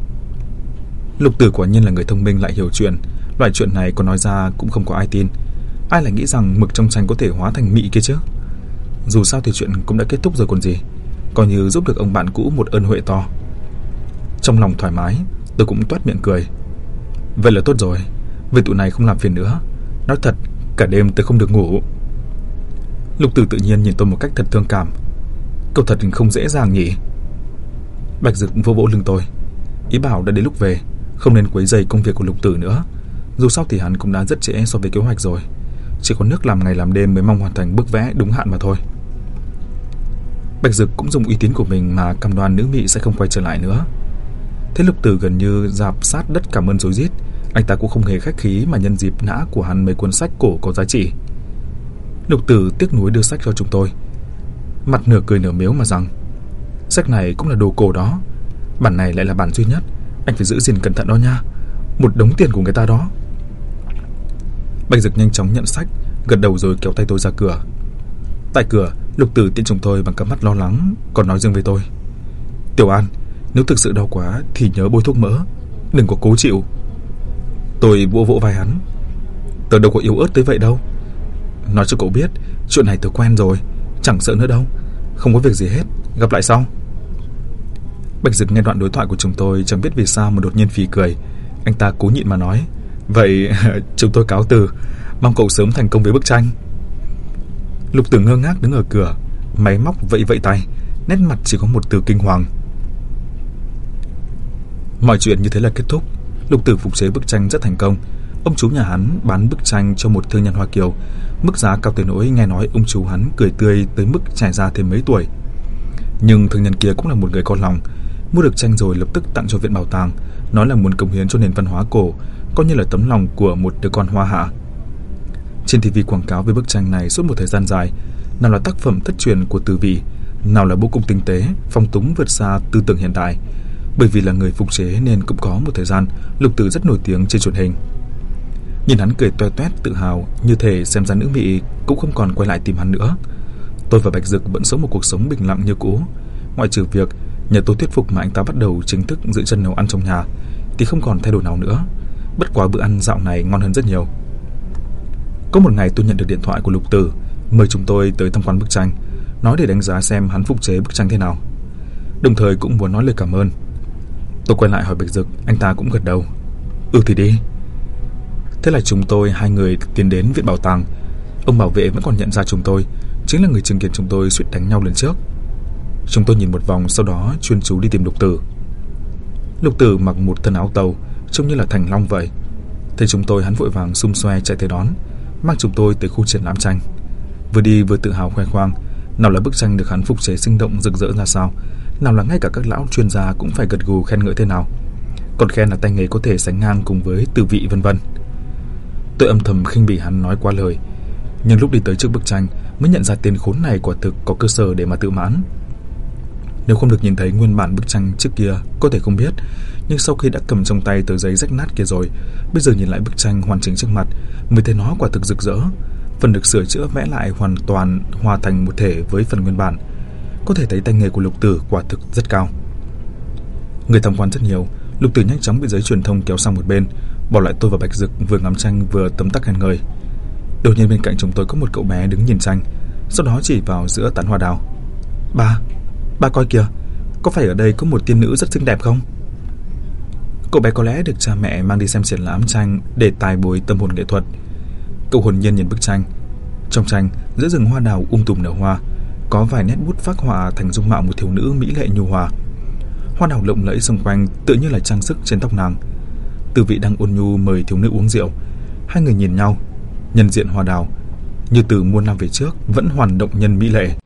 Lục Tử quả nhiên là người thông minh lại hiểu chuyện, loại chuyện này có nói ra cũng không có ai tin. Ai lại nghĩ rằng mực trong tranh có thể hóa thành mị kia chứ. Dù sao thì chuyện cũng đã kết thúc rồi còn gì, coi như giúp được ông bạn cũ một ơn huệ to. Trong lòng thoải mái, tôi cũng toét miệng cười: Vậy là tốt rồi, về tụi này không làm phiền nữa. Nói thật, cả đêm tôi không được ngủ. Lục Tử tự nhiên nhìn tôi một cách thật thương cảm: Cậu thật không dễ dàng nhỉ. Bạch Dực vô vỗ lưng tôi, ý bảo đã đến lúc về, không nên quấy rầy công việc của Lục Tử nữa. Dù sao thì hắn cũng đã rất trễ so với kế hoạch rồi, chỉ có nước làm ngày làm đêm mới mong hoàn thành bức vẽ đúng hạn mà thôi. Bạch Dực cũng dùng uy tín của mình mà cam đoan nữ mị sẽ không quay trở lại nữa. Thế Lục Tử gần như rạp sát đất cảm ơn rối rít. Anh ta cũng không hề khách khí mà nhân dịp nã của hắn mấy cuốn sách cổ có giá trị. Lục Tử tiếc nuối đưa sách cho chúng tôi, mặt nửa cười nửa miếu mà rằng: Sách này cũng là đồ cổ đó, bản này lại là bản duy nhất, anh phải giữ gìn cẩn thận đó nha, một đống tiền của người ta đó. Bạch Dực nhanh chóng nhận sách, gật đầu rồi kéo tay tôi ra cửa. Tại cửa, Lục Tử tiễn chúng tôi bằng cặp mắt lo lắng, còn nói riêng với tôi: Tiểu An, nếu thực sự đau quá thì nhớ bôi thuốc mỡ, đừng có cố chịu. Tôi vỗ vỗ vai hắn: Tớ đâu có yếu ớt tới vậy đâu. Nói cho cậu biết, chuyện này tớ quen rồi, chẳng sợ nữa đâu, không có việc gì hết, gặp lại sau. Bạch Dực nghe đoạn đối thoại của chúng tôi chẳng biết vì sao mà đột nhiên phì cười. Anh ta cố nhịn mà nói: Vậy chúng tôi cáo từ, mong cậu sớm thành công với bức tranh. Lục Tử ngơ ngác đứng ở cửa, máy móc vẫy vẫy tay, nét mặt chỉ có một từ kinh hoàng. Mọi chuyện như thế là kết thúc. Lục Tử phục chế bức tranh rất thành công. Ông chú nhà hắn bán bức tranh cho một thương nhân Hoa Kiều, mức giá cao tới nỗi nghe nói ông chú hắn cười tươi tới mức trải ra thêm mấy tuổi. Nhưng thương nhân kia cũng là một người con lòng, Mua được tranh rồi lập tức tặng cho viện bảo tàng, nói là muốn cống hiến cho nền văn hóa cổ, coi như là tấm lòng của một đứa con hoa hạ. Trên TV quảng cáo về bức tranh này suốt một thời gian dài, nào là tác phẩm thất truyền của Từ Vị, nào là bố cục tinh tế, phong túng vượt xa tư tưởng hiện đại. Bởi vì là người phục chế nên cũng có một thời gian Lục Tử rất nổi tiếng trên truyền hình. Nhìn hắn cười toe toét tự hào, như thể xem ra nữ mị cũng không còn quay lại tìm hắn nữa. Tôi và Bạch Dực vẫn sống một cuộc sống bình lặng như cũ, ngoại trừ việc nhờ tôi thuyết phục mà anh ta bắt đầu chính thức giữ chân nấu ăn trong nhà thì không còn thay đổi nào nữa. Bất quá bữa ăn dạo này ngon hơn rất nhiều. Có một ngày tôi nhận được điện thoại của Lục Tử, mời chúng tôi tới tham quan bức tranh, nói để đánh giá xem hắn phục chế bức tranh thế nào, đồng thời cũng muốn nói lời cảm ơn. Tôi quay lại hỏi Bạch Dực, anh ta cũng gật đầu. Thì đi. Thế là chúng tôi hai người tiến đến viện bảo tàng. Ông bảo vệ vẫn còn nhận ra chúng tôi, chính là người chứng kiến chúng tôi suýt đánh nhau lần trước. Chúng tôi nhìn một vòng, sau đó chuyên chú đi tìm Lục Tử. Lục Tử mặc một thân áo tàu, trông như là thành long vậy. Thấy chúng tôi, hắn vội vàng xum xoe chạy tới đón, mang chúng tôi tới khu triển lãm tranh. Vừa đi vừa tự hào khoe khoang, nào là bức tranh được hắn phục chế sinh động rực rỡ ra sao, nào là ngay cả các lão chuyên gia cũng phải gật gù khen ngợi thế nào, còn khen là tay nghề có thể sánh ngang cùng với Từ Vị vân vân. Tôi âm thầm khinh bỉ hắn nói quá lời, nhưng lúc đi tới trước bức tranh mới nhận ra tên khốn này quả thực có cơ sở để mà tự mãn. Nếu không được nhìn thấy nguyên bản bức tranh trước kia có thể không biết, nhưng sau khi đã cầm trong tay tờ giấy rách nát kia rồi, bây giờ nhìn lại bức tranh hoàn chỉnh trước mặt mới thấy nó quả thực rực rỡ. Phần được sửa chữa vẽ lại hoàn toàn hòa thành một thể với phần nguyên bản. Có thể thấy tay nghề của Lục Tử quả thực rất cao. Người tham quan rất nhiều, Lục Tử nhanh chóng bị giới truyền thông kéo sang một bên, bỏ lại tôi và Bạch Dực vừa ngắm tranh vừa tấm tắc khen ngợi. Đột nhiên bên cạnh chúng tôi có một cậu bé đứng nhìn tranh, sau đó chỉ vào giữa tán hoa đào. Ba coi kìa, có phải ở đây có một tiên nữ rất xinh đẹp không? Cậu bé có lẽ được cha mẹ mang đi xem triển lãm tranh để tài bồi tâm hồn nghệ thuật. Cậu hồn nhiên nhìn bức tranh. Trong tranh, giữa rừng hoa đào tùm nở hoa, có vài nét bút phác họa thành dung mạo một thiếu nữ mỹ lệ nhu hòa. Hoa đào lộng lẫy xung quanh tự như là trang sức trên tóc nàng. Từ Vị đang ôn nhu mời thiếu nữ uống rượu. Hai người nhìn nhau, nhân diện hoa đào như từ muôn năm về trước vẫn hoàn động nhân mỹ lệ.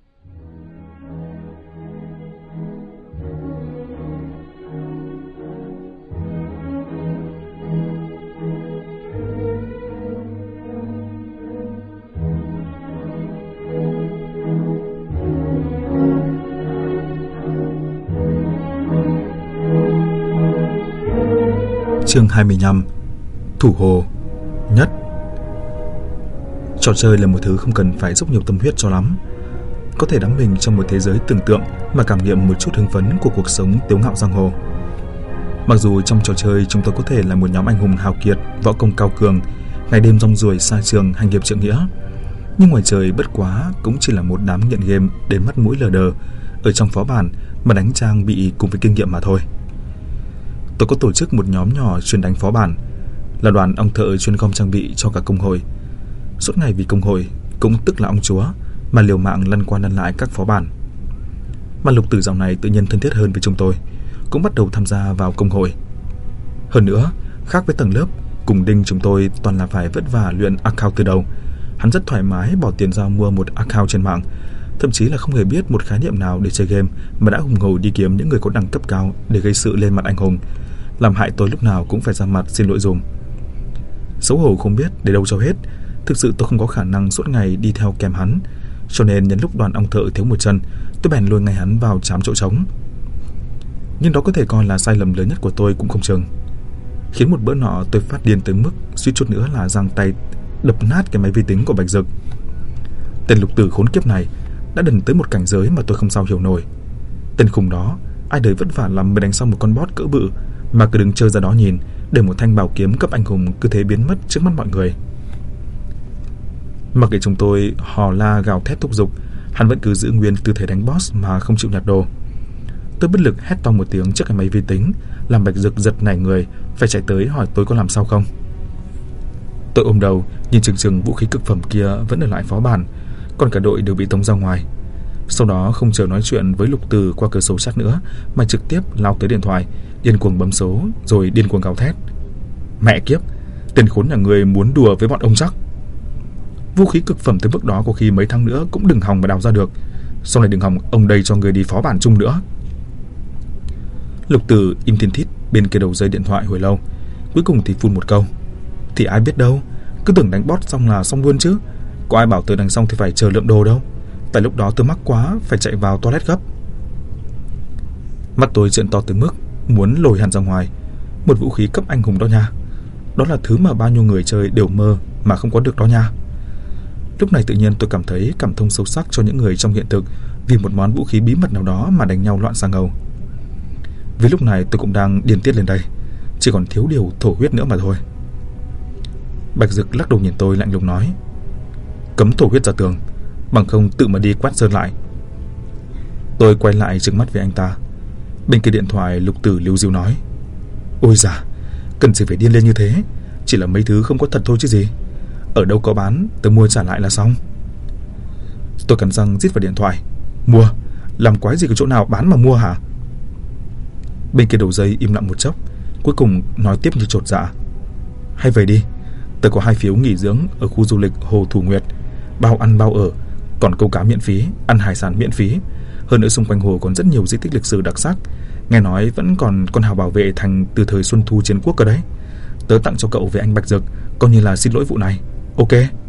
Chương 25. Thủ hồ nhất. Trò chơi là một thứ không cần phải dốc nhiều tâm huyết cho lắm, có thể đắm mình trong một thế giới tưởng tượng mà cảm nghiệm một chút hưng phấn của cuộc sống tiếu ngạo giang hồ. Mặc dù trong trò chơi chúng tôi có thể là một nhóm anh hùng hào kiệt, võ công cao cường, ngày đêm rong ruổi xa trường hành hiệp trượng nghĩa, nhưng ngoài trời bất quá cũng chỉ là một đám nghiện game đến mắt mũi lờ đờ ở trong phó bản mà đánh trang bị cùng với kinh nghiệm mà thôi. Tôi có tổ chức một nhóm nhỏ chuyên đánh phó bản, là đoàn ông thợ chuyên gom trang bị cho cả công hội. Suốt ngày vì công hội, cũng tức là ông chúa, mà liều mạng lăn qua lăn lại các phó bản. Mà Lục Tử dạo này tự nhiên thân thiết hơn với chúng tôi, cũng bắt đầu tham gia vào công hội. Hơn nữa, khác với tầng lớp cùng Đinh chúng tôi toàn là phải vất vả luyện account từ đầu, hắn rất thoải mái bỏ tiền ra mua một account trên mạng, thậm chí là không hề biết một khái niệm nào để chơi game mà đã hùng hổ đi kiếm những người có đẳng cấp cao để gây sự lên mặt anh hùng, làm hại tôi lúc nào cũng phải ra mặt xin lỗi dùm. Xấu hổ không biết để đâu cho hết, thực sự tôi không có khả năng suốt ngày đi theo kèm hắn, cho nên nhân lúc đoàn ong thợ thiếu một chân, tôi bèn lôi ngay hắn vào chám chỗ trống. Nhưng đó có thể coi là sai lầm lớn nhất của tôi cũng không chừng, khiến một bữa nọ tôi phát điên tới mức suýt chút nữa là giang tay đập nát cái máy vi tính của Bạch Dực. Tên Lục Tử khốn kiếp này đã đần tới một cảnh giới mà tôi không sao hiểu nổi. Tên khùng đó, ai đời vất vả lắm mới đánh xong một con boss cỡ bự mà cứ đứng chơi ra đó nhìn, để một thanh bảo kiếm cấp anh hùng cứ thế biến mất trước mắt mọi người. Mặc kệ chúng tôi hò la gào thét thúc giục, hắn vẫn cứ giữ nguyên tư thế đánh boss mà không chịu nhặt đồ. Tôi bất lực hét to một tiếng trước cái máy vi tính, làm Bạch Dực giật nảy người, phải chạy tới hỏi tôi có làm sao không. Tôi ôm đầu nhìn chừng chừng vũ khí cực phẩm kia vẫn ở lại phó bản, còn cả đội đều bị tống ra ngoài. Sau đó không chờ nói chuyện với Lục Tử qua cửa sổ chat nữa, mà trực tiếp lao tới điện thoại, điên cuồng bấm số rồi điên cuồng gào thét: Mẹ kiếp, tên khốn nhà người muốn đùa với bọn ông chắc. Vũ khí cực phẩm tới mức đó có khi mấy tháng nữa cũng đừng hòng mà đào ra được, sau này đừng hòng ông đây cho người đi phó bản chung nữa. Lục Tử im thiên thít bên kia đầu dây điện thoại hồi lâu, cuối cùng thì phun một câu: "Thì ai biết đâu, cứ tưởng đánh bot xong là xong luôn chứ. Có ai bảo tôi đánh xong thì phải chờ lượng đồ đâu. Tại lúc đó tôi mắc quá, phải chạy vào toilet gấp." Mắt tôi trợn to tới mức muốn lồi hẳn ra ngoài. Một vũ khí cấp anh hùng đó nha. Đó là thứ mà bao nhiêu người chơi đều mơ mà không có được đó nha. Lúc này tự nhiên tôi cảm thấy cảm thông sâu sắc cho những người trong hiện thực vì một món vũ khí bí mật nào đó mà đánh nhau loạn xà ngầu. Vì lúc này tôi cũng đang điên tiết lên đây, chỉ còn thiếu điều thổ huyết nữa mà thôi. Bạch Dực lắc đầu nhìn tôi lạnh lùng nói: "Cấm thổ huyết ra tường, bằng không tự mà đi quát sơn lại." Tôi quay lại trừng mắt với anh ta. Bên kia điện thoại Lục Tử liu riu nói: "Ôi già, cần gì phải điên lên như thế, chỉ là mấy thứ không có thật thôi chứ gì. Ở đâu có bán, tớ mua trả lại là xong." Tôi cắn răng rít vào điện thoại: "Mua? Làm quái gì có chỗ nào bán mà mua hả?" Bên kia đầu dây im lặng một chốc, cuối cùng nói tiếp như chột dạ: "Hay vậy đi, tớ có 2 phiếu nghỉ dưỡng ở khu du lịch Hồ Thủ Nguyệt, bao ăn bao ở, còn câu cá miễn phí, ăn hải sản miễn phí. Hơn nữa xung quanh hồ còn rất nhiều di tích lịch sử đặc sắc. Nghe nói vẫn còn con hào bảo vệ thành từ thời Xuân Thu Chiến Quốc cơ đấy. Tớ tặng cho cậu với anh Bạch Dực, coi như là xin lỗi vụ này. Ok?"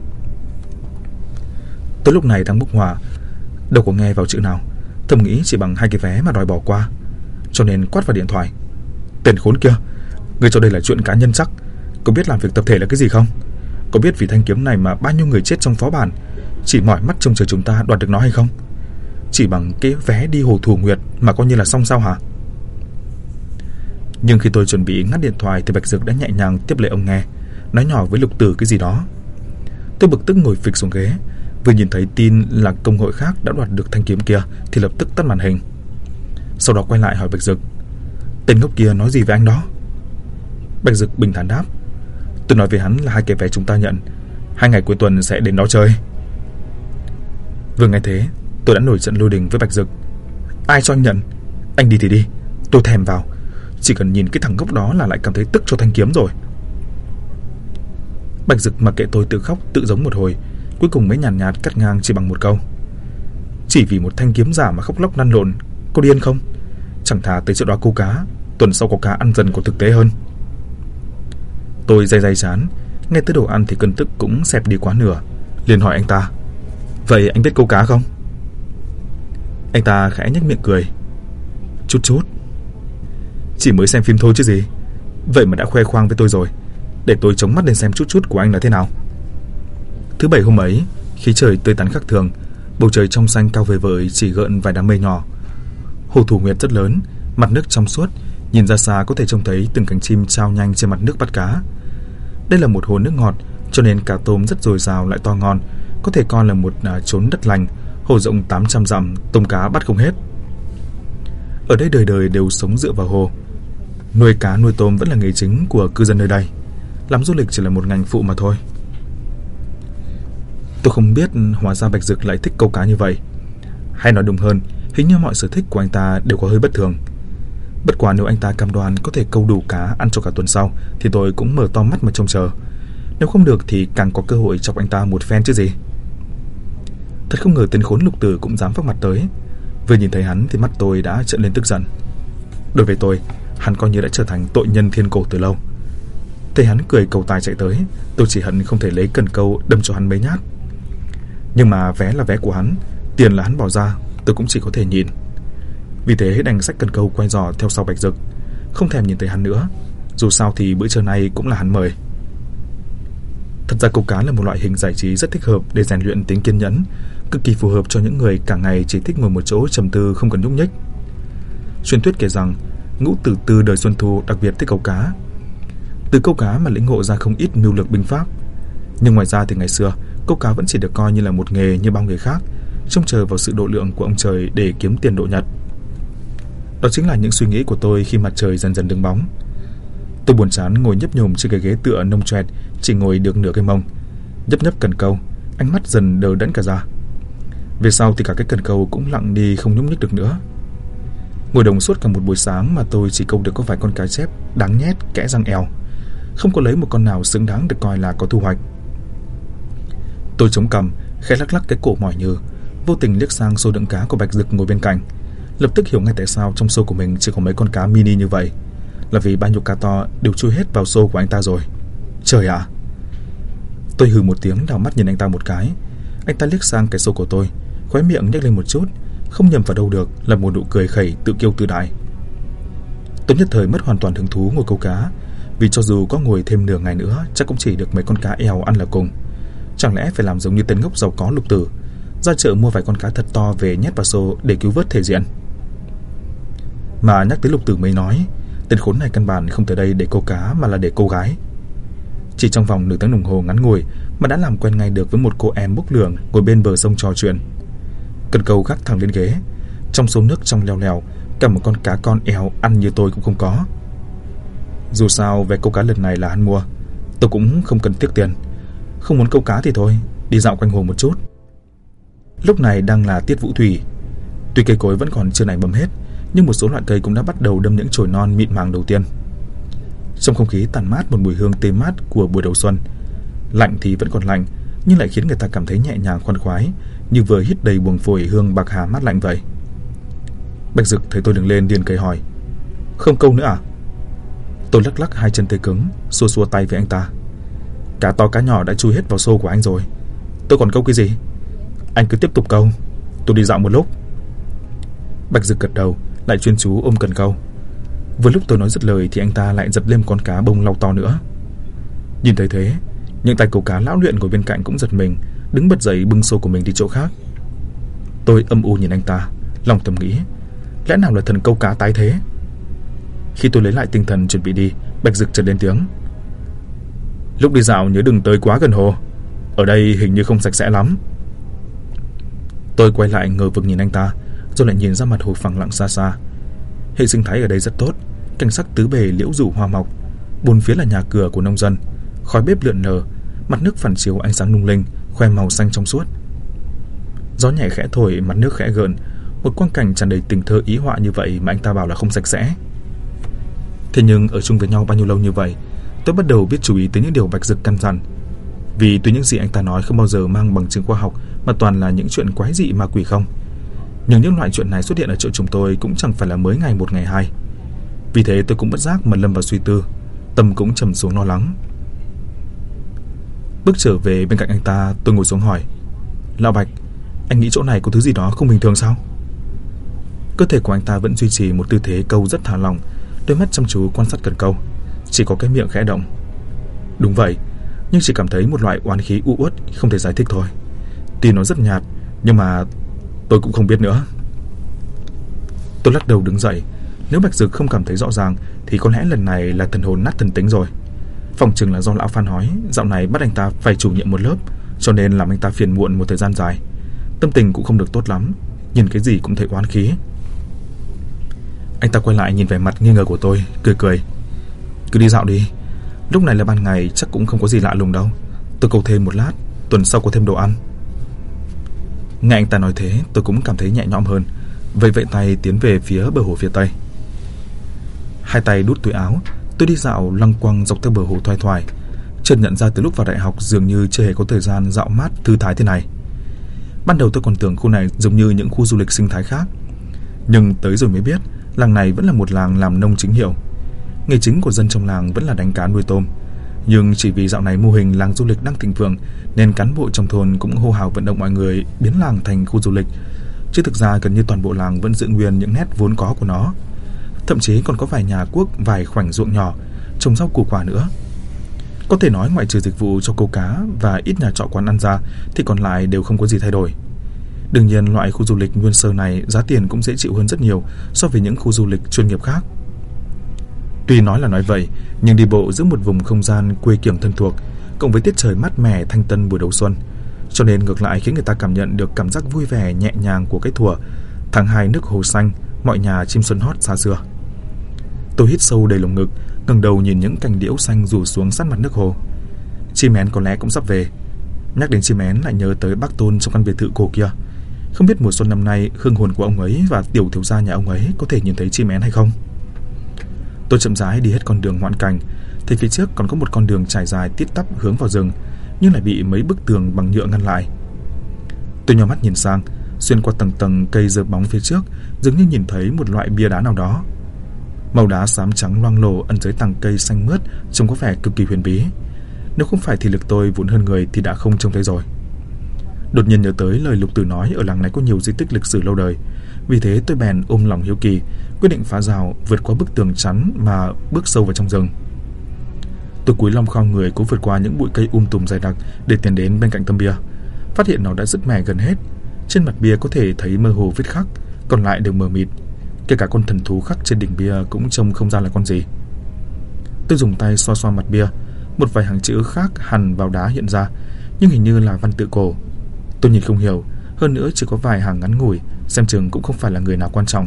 Tôi lúc này đang bốc hỏa, đâu có nghe vào chữ nào, thầm nghĩ chỉ bằng 2 cái vé mà đòi bỏ qua, cho nên quát vào điện thoại: "Tên khốn kia, ngươi cho đây là chuyện cá nhân chắc. Có biết làm việc tập thể là cái gì không? Có biết vì thanh kiếm này mà bao nhiêu người chết trong phó bản, chỉ mỏi mắt trông chờ chúng ta đoạt được nó hay không? Chỉ bằng cái vé đi Hồ Thủ Nguyệt mà coi như là xong sao hả?" Nhưng khi tôi chuẩn bị ngắt điện thoại thì Bạch Dực đã nhẹ nhàng tiếp lời ông nghe, nói nhỏ với Lục Tử cái gì đó. Tôi bực tức ngồi phịch xuống ghế, vừa nhìn thấy tin là công hội khác đã đoạt được thanh kiếm kia thì lập tức tắt màn hình. Sau đó quay lại hỏi Bạch Dực: "Tên ngốc kia nói gì với anh đó?" Bạch Dực bình thản đáp: "Tôi nói với hắn là 2 cái vé chúng ta nhận, 2 ngày cuối tuần sẽ đến đó chơi." Vừa nghe thế, tôi đã nổi trận lôi đình với Bạch Dực: "Ai cho anh nhận? Anh đi thì đi, tôi thèm vào. Chỉ cần nhìn cái thằng ngốc đó là lại cảm thấy tức cho thanh kiếm rồi." Bạch Dực mặc kệ tôi tự khóc tự giống một hồi, cuối cùng mới nhàn nhạt cắt ngang chỉ bằng một câu: "Chỉ vì một thanh kiếm giả mà khóc lóc lăn lộn, có điên không? Chẳng thà tới chỗ đó câu cá, tuần sau có cá ăn dần còn thực tế hơn." Tôi day chán, nghe tới đồ ăn thì cơn tức cũng xẹp đi quá nửa, liền hỏi anh ta: "Vậy anh biết câu cá không?" Anh ta khẽ nhếch miệng cười: "Chút chút. Chỉ mới xem phim thôi chứ gì. Vậy mà đã khoe khoang với tôi rồi. Để tôi chống mắt lên xem chút chút của anh là thế nào." Thứ Bảy hôm ấy, khí trời tươi tắn khác thường, bầu trời trong xanh cao vời vợi chỉ gợn vài đám mây nhỏ. Hồ Thủ Nguyệt rất lớn, mặt nước trong suốt, nhìn ra xa có thể trông thấy từng cánh chim trao nhanh trên mặt nước bắt cá. Đây là một hồ nước ngọt, cho nên cá tôm rất dồi dào lại to ngon, có thể coi là một chốn đất lành. Hồ rộng 800 dặm, tôm cá bắt không hết. Ở đây đời đời đều sống dựa vào hồ. Nuôi cá nuôi tôm vẫn là nghề chính của cư dân nơi đây, làm du lịch chỉ là một ngành phụ mà thôi. Tôi không biết hóa ra Bạch Dực lại thích câu cá như vậy. Hay nói đúng hơn, hình như mọi sở thích của anh ta đều có hơi bất thường. Bất quá nếu anh ta cam đoan có thể câu đủ cá ăn cho cả tuần sau thì tôi cũng mở to mắt mà trông chờ. Nếu không được thì càng có cơ hội chọc anh ta một phen chứ gì. Thật không ngờ tên khốn Lục Tử cũng dám vác mặt tới. Vừa nhìn thấy hắn thì mắt tôi đã trợn lên tức giận. Đối với tôi, hắn coi như đã trở thành tội nhân thiên cổ từ lâu. Thấy hắn cười cầu tài chạy tới, tôi chỉ hận không thể lấy cần câu đâm cho hắn mấy nhát. Nhưng mà vé là vé của hắn, tiền là hắn bỏ ra, tôi cũng chỉ có thể nhìn. Vì thế đành xách cần câu quay giò theo sau Bạch Dực, không thèm nhìn thấy hắn nữa. Dù sao thì bữa trưa nay cũng là hắn mời. Thật ra câu cá là một loại hình giải trí rất thích hợp để rèn luyện tính kiên nhẫn, cực kỳ phù hợp cho những người cả ngày chỉ thích ngồi một chỗ trầm tư không cần nhúc nhích. Truyền thuyết kể rằng Ngũ Tử Tư đời Xuân Thu đặc biệt thích câu cá. Từ câu cá mà lĩnh ngộ ra không ít mưu lược binh pháp. Nhưng ngoài ra thì ngày xưa câu cá vẫn chỉ được coi như là một nghề như bao người khác, trông chờ vào sự độ lượng của ông trời để kiếm tiền độ nhật. Đó chính là những suy nghĩ của tôi khi mặt trời dần dần đứng bóng. Tôi buồn chán ngồi nhấp nhổm trên cái ghế tựa nông choẹt, chỉ ngồi được nửa cái mông, nhấp nhấp cần câu, ánh mắt dần đờ đẫn cả ra. Về sau thì cả cái cần câu cũng lặng đi không nhúc nhích được nữa. Ngồi đồng suốt cả một buổi sáng mà tôi chỉ câu được có vài con cá chép đáng nhét kẽ răng eo, không có lấy một con nào xứng đáng được coi là có thu hoạch. Tôi chống cằm, khẽ lắc lắc cái cổ mỏi nhừ, vô tình liếc sang xô đựng cá của Bạch Dực ngồi bên cạnh, Lập tức hiểu ngay tại sao trong xô của mình chỉ có mấy con cá mini như vậy, là vì bao nhiêu cá to đều chui hết vào xô của anh ta rồi. Trời ạ! Tôi hừ một tiếng, đảo mắt nhìn anh ta một cái. Anh ta liếc sang cái xô của tôi, khóe miệng nhếch lên một chút, không nhầm vào đâu được là một nụ cười khẩy tự kiêu tự đại. Tôi nhất thời mất hoàn toàn hứng thú ngồi câu cá, vì cho dù có ngồi thêm nửa ngày nữa chắc cũng chỉ được mấy con cá eo ăn là cùng. Chẳng lẽ phải làm giống như tên ngốc giàu có Lục Tử, ra chợ mua vài con cá thật to về nhét vào xô để cứu vớt thể diện? Mà nhắc tới Lục Tử mới nói, tên khốn này căn bản không tới đây để câu cá mà là để câu gái. Chỉ trong vòng nửa tiếng đồng hồ ngắn ngủi mà đã làm quen ngay được với một cô em bốc lửa ngồi bên bờ sông trò chuyện. Cần câu gác thẳng lên ghế, trong số nước trong leo lèo, cả một con cá con eo ăn như tôi cũng không có. Dù sao vé câu cá lần này là hắn mua, tôi cũng không cần tiếc tiền. Không muốn câu cá thì thôi, đi dạo quanh hồ một chút. Lúc này đang là tiết vũ thủy. Tuy cây cối vẫn còn chưa nảy mầm hết, nhưng một số loại cây cũng đã bắt đầu đâm những chồi non mịn màng đầu tiên. Trong không khí tản mát một mùi hương tê mát của buổi đầu xuân. Lạnh thì vẫn còn lạnh, nhưng lại khiến người ta cảm thấy nhẹ nhàng khoan khoái, như vừa hít đầy buồng phổi hương bạc hà mát lạnh vậy. Bạch Dực thấy tôi đứng lên liền cười hỏi: Không câu nữa à? Tôi lắc lắc hai chân tê cứng, xua xua tay với anh ta. Cá to cá nhỏ đã chui hết vào xô của anh rồi, tôi còn câu cái gì? Anh cứ tiếp tục câu, tôi đi dạo một lúc. Bạch Dực gật đầu, lại chuyên chú ôm cần câu. Vừa lúc tôi nói dứt lời thì anh ta lại giật lên con cá bông lau to nữa. Nhìn thấy thế, những tay câu cá lão luyện ngồi bên cạnh cũng giật mình, đứng bật dậy bưng xô của mình đi chỗ khác. Tôi âm u nhìn anh ta, lòng thầm nghĩ, lẽ nào là thần câu cá tái thế? Khi tôi lấy lại tinh thần chuẩn bị đi, Bạch Dực chợt lên tiếng: Lúc đi dạo nhớ đừng tới quá gần hồ, ở đây hình như không sạch sẽ lắm. Tôi quay lại ngờ vực nhìn anh ta, rồi lại nhìn ra mặt hồ phẳng lặng xa xa. Hệ sinh thái ở đây rất tốt, cảnh sắc tứ bề liễu rủ hoa mọc, bốn phía là nhà cửa của nông dân, khói bếp lượn lờ, mặt nước phản chiếu ánh sáng lung linh, khoe màu xanh trong suốt. Gió nhẹ khẽ thổi, mặt nước khẽ gợn, một quang cảnh tràn đầy tình thơ ý họa như vậy mà anh ta bảo là không sạch sẽ. Thế nhưng ở chung với nhau bao nhiêu lâu như vậy, tôi bắt đầu biết chú ý tới những điều Bạch Dực căn dặn. Vì tuy những gì anh ta nói không bao giờ mang bằng chứng khoa học, mà toàn là những chuyện quái dị ma quỷ không, nhưng những loại chuyện này xuất hiện ở chỗ chúng tôi cũng chẳng phải là mới ngày một ngày hai. Vì thế tôi cũng bất giác mà lâm vào suy tư, tâm cũng trầm xuống lo lắng. Bước trở về bên cạnh anh ta, tôi ngồi xuống hỏi: Lão Bạch, anh nghĩ chỗ này có thứ gì đó không bình thường sao? Cơ thể của anh ta vẫn duy trì một tư thế câu rất thả lỏng, đôi mắt chăm chú quan sát cần câu, chỉ có cái miệng khẽ động. Đúng vậy, nhưng chỉ cảm thấy một loại oán khí u uất không thể giải thích thôi. Tuy nó rất nhạt, nhưng mà tôi cũng không biết nữa. Tôi lắc đầu đứng dậy. Nếu Bạch Dực không cảm thấy rõ ràng thì có lẽ lần này là thần hồn nát thần tính rồi. Phòng chừng là do lão Phan nói dạo này bắt anh ta phải chủ nhiệm một lớp, cho nên làm anh ta phiền muộn một thời gian dài. Tâm tình cũng không được tốt lắm, nhìn cái gì cũng thấy oán khí. Anh ta quay lại nhìn vẻ mặt nghi ngờ của tôi, cười cười: Cứ đi dạo đi, lúc này là ban ngày chắc cũng không có gì lạ lùng đâu. Tôi câu thêm một lát, tuần sau có thêm đồ ăn. Nghe anh ta nói thế, tôi cũng cảm thấy nhẹ nhõm hơn, vẫy vẫy tay tiến về phía bờ hồ phía tây. Hai tay đút túi áo, tôi đi dạo lăng quăng dọc theo bờ hồ thoai thoải. Chợt nhận ra từ lúc vào đại học dường như chưa hề có thời gian dạo mát thư thái thế này. Ban đầu tôi còn tưởng khu này giống như những khu du lịch sinh thái khác, nhưng tới rồi mới biết làng này vẫn là một làng làm nông chính hiệu. Nghề chính của dân trong làng vẫn là đánh cá nuôi tôm, nhưng chỉ vì dạo này mô hình làng du lịch đang thịnh vượng nên cán bộ trong thôn cũng hô hào vận động mọi người biến làng thành khu du lịch, chứ thực ra gần như toàn bộ làng vẫn giữ nguyên những nét vốn có của nó. Thậm chí còn có vài nhà cuốc, vài khoảnh ruộng nhỏ trồng rau củ quả nữa. Có thể nói ngoại trừ dịch vụ cho câu cá và ít nhà trọ quán ăn ra thì còn lại đều không có gì thay đổi. Đương nhiên loại khu du lịch nguyên sơ này giá tiền cũng dễ chịu hơn rất nhiều so với những khu du lịch chuyên nghiệp khác. Tuy nói là nói vậy, nhưng đi bộ giữa một vùng không gian quê kiểng thân thuộc, cộng với tiết trời mát mẻ thanh tân buổi đầu xuân, cho nên ngược lại khiến người ta cảm nhận được cảm giác vui vẻ nhẹ nhàng của cái thuở tháng 2 nước hồ xanh, mọi nhà chim xuân hót xa xưa. Tôi hít sâu đầy lồng ngực, ngẩng đầu nhìn những cành liễu xanh rủ xuống sát mặt nước hồ. Chim én có lẽ cũng sắp về. Nhắc đến chim én lại nhớ tới bác Tôn trong căn biệt thự cổ kia. Không biết mùa xuân năm nay hương hồn của ông ấy và tiểu thiếu gia nhà ông ấy có thể nhìn thấy chim én hay không. Tôi chậm rãi đi hết con đường ngoạn cảnh, thì phía trước còn có một con đường trải dài tít tắp hướng vào rừng, nhưng lại bị mấy bức tường bằng nhựa ngăn lại. Tôi nhíu mắt nhìn sang, Xuyên qua tầng tầng cây rợp bóng phía trước, dường như nhìn thấy một loại bia đá nào đó. Màu đá xám trắng loang lổ ẩn dưới tầng cây xanh mướt, trông có vẻ cực kỳ huyền bí. Nếu không phải thì lực tôi vốn hơn người thì đã không trông thấy rồi. Đột nhiên nhớ tới lời Lục Tử nói ở làng này có nhiều di tích lịch sử lâu đời. Vì thế tôi bèn ôm lòng hiếu kỳ, quyết định phá rào vượt qua bức tường chắn mà bước sâu vào trong rừng. Tôi cúi lom khom người cố vượt qua những bụi cây tùm dày đặc để tiến đến bên cạnh tấm bia. Phát hiện nó đã rứt mẻ gần hết. Trên mặt bia có thể thấy mơ hồ vết khắc, còn lại đều mờ mịt. Kể cả con thần thú khắc trên đỉnh bia cũng trông không ra là con gì. Tôi dùng tay xoa xoa mặt bia. Một vài hàng chữ khác hằn vào đá hiện ra, nhưng hình như là văn tự cổ. Tôi nhìn không hiểu, hơn nữa chỉ có vài hàng ngắn ngủi, xem chừng cũng không phải là người nào quan trọng.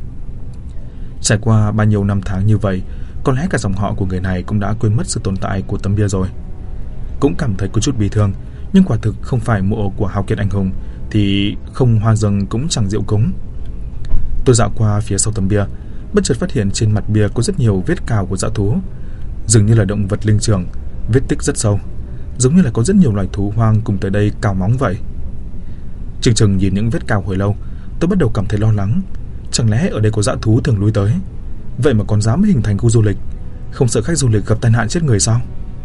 Trải qua bao nhiêu năm tháng như vậy, có lẽ cả dòng họ của người này cũng đã quên mất sự tồn tại của tấm bia rồi. Cũng cảm thấy có chút bi thương, nhưng quả thực không phải mộ của hào kiệt anh hùng thì không hoa dâng cũng chẳng rượu cúng. Tôi dạo qua phía sau tấm bia, bất chợt phát hiện trên mặt bia có rất nhiều vết cào của dã thú, dường như là động vật linh trưởng, vết tích rất sâu, giống như là có rất nhiều loài thú hoang cùng tới đây cào móng vậy. Chừng nhìn những vết cào hồi lâu, tôi bắt đầu cảm thấy lo lắng. Chẳng lẽ ở đây có dã thú thường lui tới? Vậy mà còn dám hình thành khu du lịch, không sợ khách du lịch gặp tai nạn chết người sao?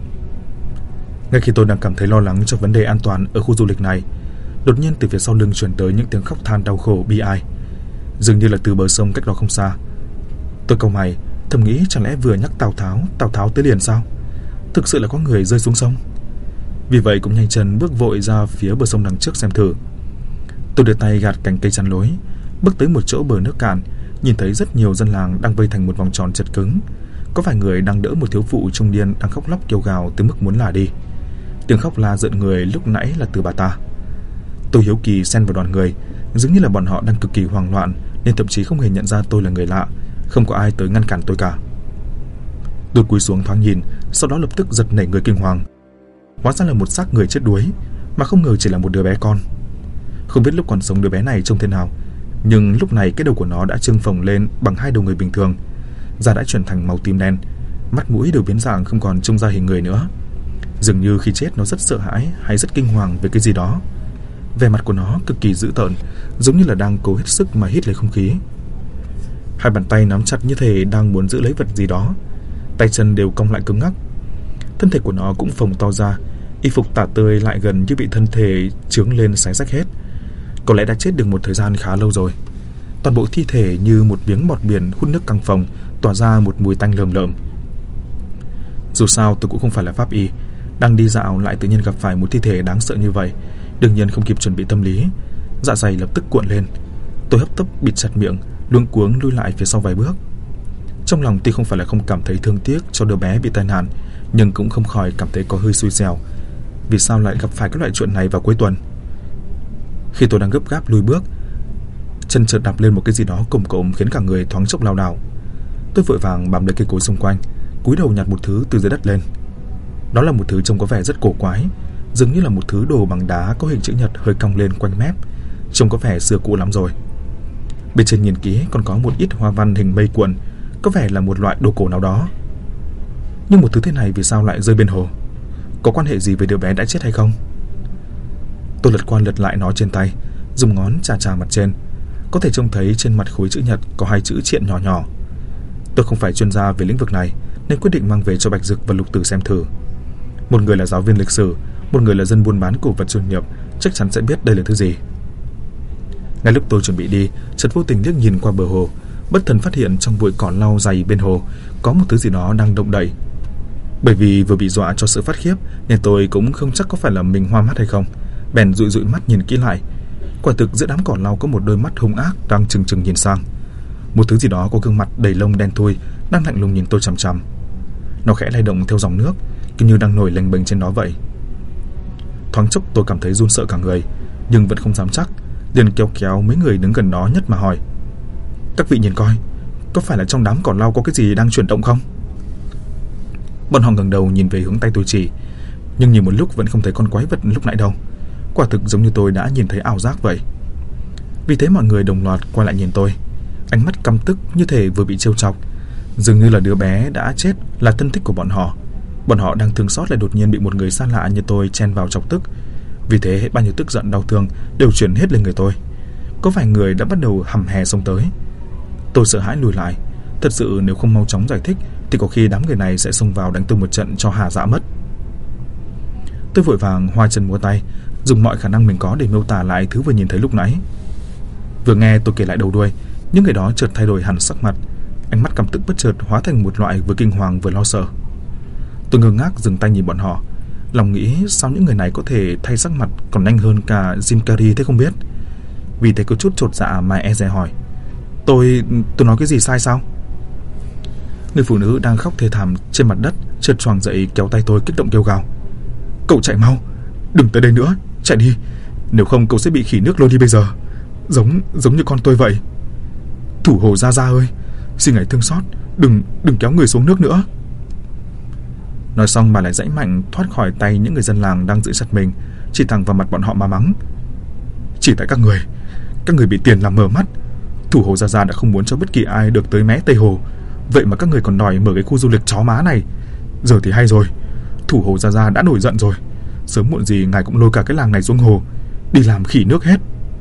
Ngay khi tôi đang cảm thấy lo lắng cho vấn đề an toàn ở khu du lịch này, đột nhiên từ phía sau lưng truyền tới những tiếng khóc than đau khổ bi ai, dường như là từ bờ sông cách đó không xa. Tôi cau mày, thầm nghĩ chẳng lẽ vừa nhắc Tào Tháo tới liền sao? Thực sự là có người rơi xuống sông. Vì vậy cũng nhanh chân bước vội ra phía bờ sông đằng trước xem thử. Tôi đưa tay gạt cành cây chắn lối, bước tới một chỗ bờ nước cạn, nhìn thấy rất nhiều dân làng đang vây thành một vòng tròn chật cứng. Có vài người đang đỡ một thiếu phụ trung niên đang khóc lóc kêu gào tới mức muốn lả đi. Tiếng khóc la rợn người lúc nãy là từ bà ta. Tôi hiếu kỳ xen vào đoàn người, dường như là bọn họ đang cực kỳ hoang loạn nên thậm chí không hề nhận ra tôi là người lạ. Không có ai tới ngăn cản tôi cả. Tôi cúi xuống thoáng nhìn, sau đó lập tức giật nảy người kinh hoàng. Hóa ra là một xác người chết đuối, mà không ngờ chỉ là một đứa bé con. Không biết lúc còn sống đứa bé này trông thế nào, nhưng lúc này cái đầu của nó đã trương phồng lên bằng hai đầu người bình thường, da đã chuyển thành màu tím đen, mắt mũi đều biến dạng không còn trông ra hình người nữa. Dường như khi chết nó rất sợ hãi hay rất kinh hoàng về cái gì đó. Vẻ mặt của nó cực kỳ dữ tợn, giống như là đang cố hết sức mà hít lấy không khí. Hai bàn tay nắm chặt như thể đang muốn giữ lấy vật gì đó, tay chân đều cong lại cứng ngắc. Thân thể của nó cũng phồng to ra, y phục tả tơi lại gần như bị thân thể trướng lên xé rách hết. Có lẽ đã chết được một thời gian khá lâu rồi. Toàn bộ thi thể như một miếng bọt biển hút nước căng phồng, tỏa ra một mùi tanh lờm lợm. Dù sao tôi cũng không phải là pháp y, đang đi dạo lại tự nhiên gặp phải một thi thể đáng sợ như vậy, đương nhiên không kịp chuẩn bị tâm lý, dạ dày lập tức cuộn lên. Tôi hấp tấp bịt chặt miệng, luống cuống lui lại phía sau vài bước. Trong lòng tuy không phải là không cảm thấy thương tiếc cho đứa bé bị tai nạn, nhưng cũng không khỏi cảm thấy có hơi xui xẻo. Vì sao lại gặp phải các loại chuyện này vào cuối tuần? Khi tôi đang gấp gáp lùi bước, chân chợt đạp lên một cái gì đó cồm cộm khiến cả người thoáng chốc lảo đảo. Tôi vội vàng bám lấy cây cối xung quanh, cúi đầu nhặt một thứ từ dưới đất lên. Đó là một thứ trông có vẻ rất cổ quái, dường như là một thứ đồ bằng đá có hình chữ nhật hơi cong lên quanh mép, trông có vẻ xưa cũ lắm rồi. Bên trên nhìn kỹ còn có một ít hoa văn hình mây cuộn, có vẻ là một loại đồ cổ nào đó. Nhưng một thứ thế này vì sao lại rơi bên hồ? Có quan hệ gì với đứa bé đã chết hay không? Tôi lật qua lật lại nó trên tay, dùng ngón chà mặt trên. Có thể trông thấy trên mặt khối chữ nhật có hai chữ triện nhỏ nhỏ. Tôi không phải chuyên gia về lĩnh vực này nên quyết định mang về cho Bạch Dực và Lục Tử xem thử. Một người là giáo viên lịch sử, một người là dân buôn bán cổ vật chuyên nghiệp, chắc chắn sẽ biết đây là thứ gì. Ngay lúc tôi chuẩn bị đi, chợt vô tình liếc nhìn qua bờ hồ, bất thần phát hiện trong bụi cỏ lau dày bên hồ có một thứ gì đó đang động đậy. Bởi vì vừa bị dọa cho sự phát khiếp nên tôi cũng không chắc có phải là mình hoa mắt hay không, bèn dụi mắt nhìn kỹ lại. Quả thực giữa đám cỏ lau có một đôi mắt hung ác đang trừng trừng nhìn sang. Một thứ gì đó có gương mặt đầy lông đen thui đang lạnh lùng nhìn tôi chằm chằm. Nó khẽ lay động theo dòng nước, cứ như đang nổi lềnh bềnh trên đó vậy. Thoáng chốc tôi cảm thấy run sợ cả người, nhưng vẫn không dám chắc, liền kéo mấy người đứng gần đó nhất mà hỏi: "Các vị nhìn coi, có phải là trong đám cỏ lau có cái gì đang chuyển động không?" Bọn họ ngẩng đầu nhìn về hướng tay tôi chỉ, nhưng nhìn một lúc vẫn không thấy con quái vật lúc nãy đâu. Quả thực giống như tôi đã nhìn thấy ảo giác vậy. Vì thế mọi người đồng loạt quay lại nhìn tôi, ánh mắt căm tức như thể vừa bị trêu chọc. Dường như là đứa bé đã chết là thân thích của bọn họ. Bọn họ đang thương xót lại đột nhiên bị một người xa lạ như tôi chen vào chọc tức. Vì thế bao nhiêu tức giận đau thương đều chuyển hết lên người tôi. có vài người đã bắt đầu hầm hè xông tới. Tôi sợ hãi lùi lại. Thật sự nếu không mau chóng giải thích thì có khi đám người này sẽ xông vào đánh tôi một trận cho hà dạ mất. Tôi vội vàng hoa chân múa tay, dùng mọi khả năng mình có để miêu tả lại thứ vừa nhìn thấy lúc nãy. Vừa nghe tôi kể lại đầu đuôi, những người đó chợt thay đổi hẳn sắc mặt, ánh mắt căm tức bất chợt hóa thành một loại vừa kinh hoàng vừa lo sợ. Tôi ngơ ngác dừng tay nhìn bọn họ, lòng nghĩ sao những người này có thể thay sắc mặt còn nhanh hơn cả Jim Carrey thế không biết. Vì thế có chút chột dạ mà e dè hỏi: Tôi nói cái gì sai sao? Người phụ nữ đang khóc thê thảm trên mặt đất chợt choàng dậy kéo tay tôi kích động kêu gào: Cậu chạy mau, đừng tới đây nữa, chạy đi, nếu không cậu sẽ bị khỉ nước lôi đi bây giờ, giống như con tôi vậy. Thủ hồ Gia Gia ơi, xin ngài thương xót, đừng kéo người xuống nước nữa. Nói xong bà lại giãy mạnh thoát khỏi tay những người dân làng đang giữ chặt mình, chỉ thẳng vào mặt bọn họ mà mắng: Chỉ tại các người bị tiền làm mờ mắt. Thủ hồ Gia Gia đã không muốn cho bất kỳ ai được tới mé Tây Hồ, vậy mà các người còn đòi mở cái khu du lịch chó má này. Giờ thì hay rồi, thủ hồ Gia Gia đã nổi giận rồi, sớm muộn gì ngài cũng lôi cả cái làng này xuống hồ, đi làm khỉ nước hết.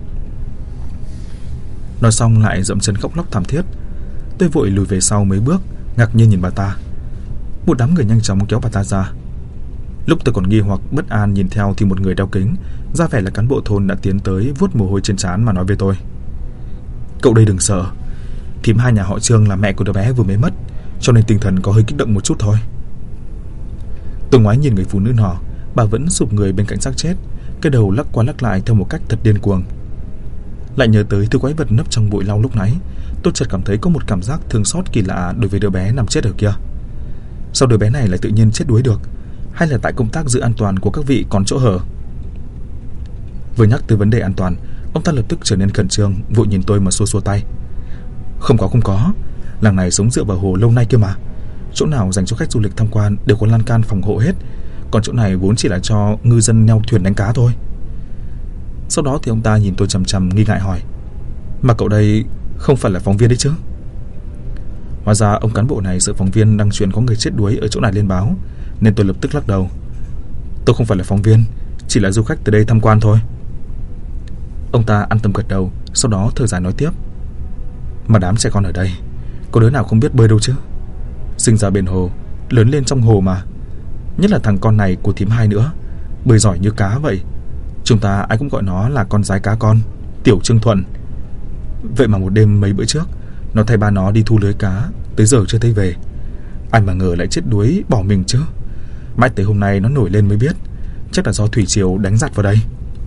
Nói xong lại dậm chân khóc lóc thảm thiết. Tôi vội lùi về sau mấy bước, ngạc nhiên nhìn bà ta. Một đám người nhanh chóng kéo bà ta ra. Lúc tôi còn nghi hoặc bất an nhìn theo thì một người đeo kính, ra vẻ là cán bộ thôn, đã tiến tới vuốt mồ hôi trên trán mà nói với tôi: Cậu đây đừng sợ, thím hai nhà họ Trương là mẹ của đứa bé vừa mới mất, cho nên tinh thần có hơi kích động một chút thôi. Tôi ngoái nhìn người phụ nữ nọ, bà vẫn sụp người bên cạnh xác chết, cái đầu lắc qua lắc lại theo một cách thật điên cuồng. Lại nhớ tới thứ quái vật nấp trong bụi lau lúc nãy, tôi chợt cảm thấy có một cảm giác thương xót kỳ lạ đối với đứa bé nằm chết ở kia. Sao đứa bé này lại tự nhiên chết đuối được? Hay là tại công tác giữ an toàn của các vị còn chỗ hở? Vừa nhắc tới vấn đề an toàn, ông ta lập tức trở nên khẩn trương, vội nhìn tôi mà xua tay: Không có, làng này sống dựa vào hồ lâu nay kia mà. Chỗ nào dành cho khách du lịch tham quan đều có lan can phòng hộ hết, còn chỗ này vốn chỉ là cho ngư dân neo thuyền đánh cá thôi. Sau đó thì ông ta nhìn tôi chằm chằm nghi ngại hỏi: Mà cậu đây không phải là phóng viên đấy chứ? Hóa ra ông cán bộ này sợ phóng viên đăng truyền có người chết đuối ở chỗ này lên báo, nên tôi lập tức lắc đầu: Tôi không phải là phóng viên, chỉ là du khách từ đây tham quan thôi. Ông ta an tâm gật đầu, sau đó thở dài nói tiếp: Mà đám trẻ con ở đây, có đứa nào không biết bơi đâu chứ? Sinh ra bên hồ, lớn lên trong hồ mà. Nhất là thằng con này của thím hai nữa, bơi giỏi như cá vậy. Chúng ta ai cũng gọi nó là con gái cá con, Tiểu Trương Thuận. Vậy mà một đêm mấy bữa trước, nó thay ba nó đi thu lưới cá, tới giờ chưa thấy về. Ai mà ngờ lại chết đuối bỏ mình chứ. Mãi tới hôm nay nó nổi lên mới biết, chắc là do thủy triều đánh giặt vào đây.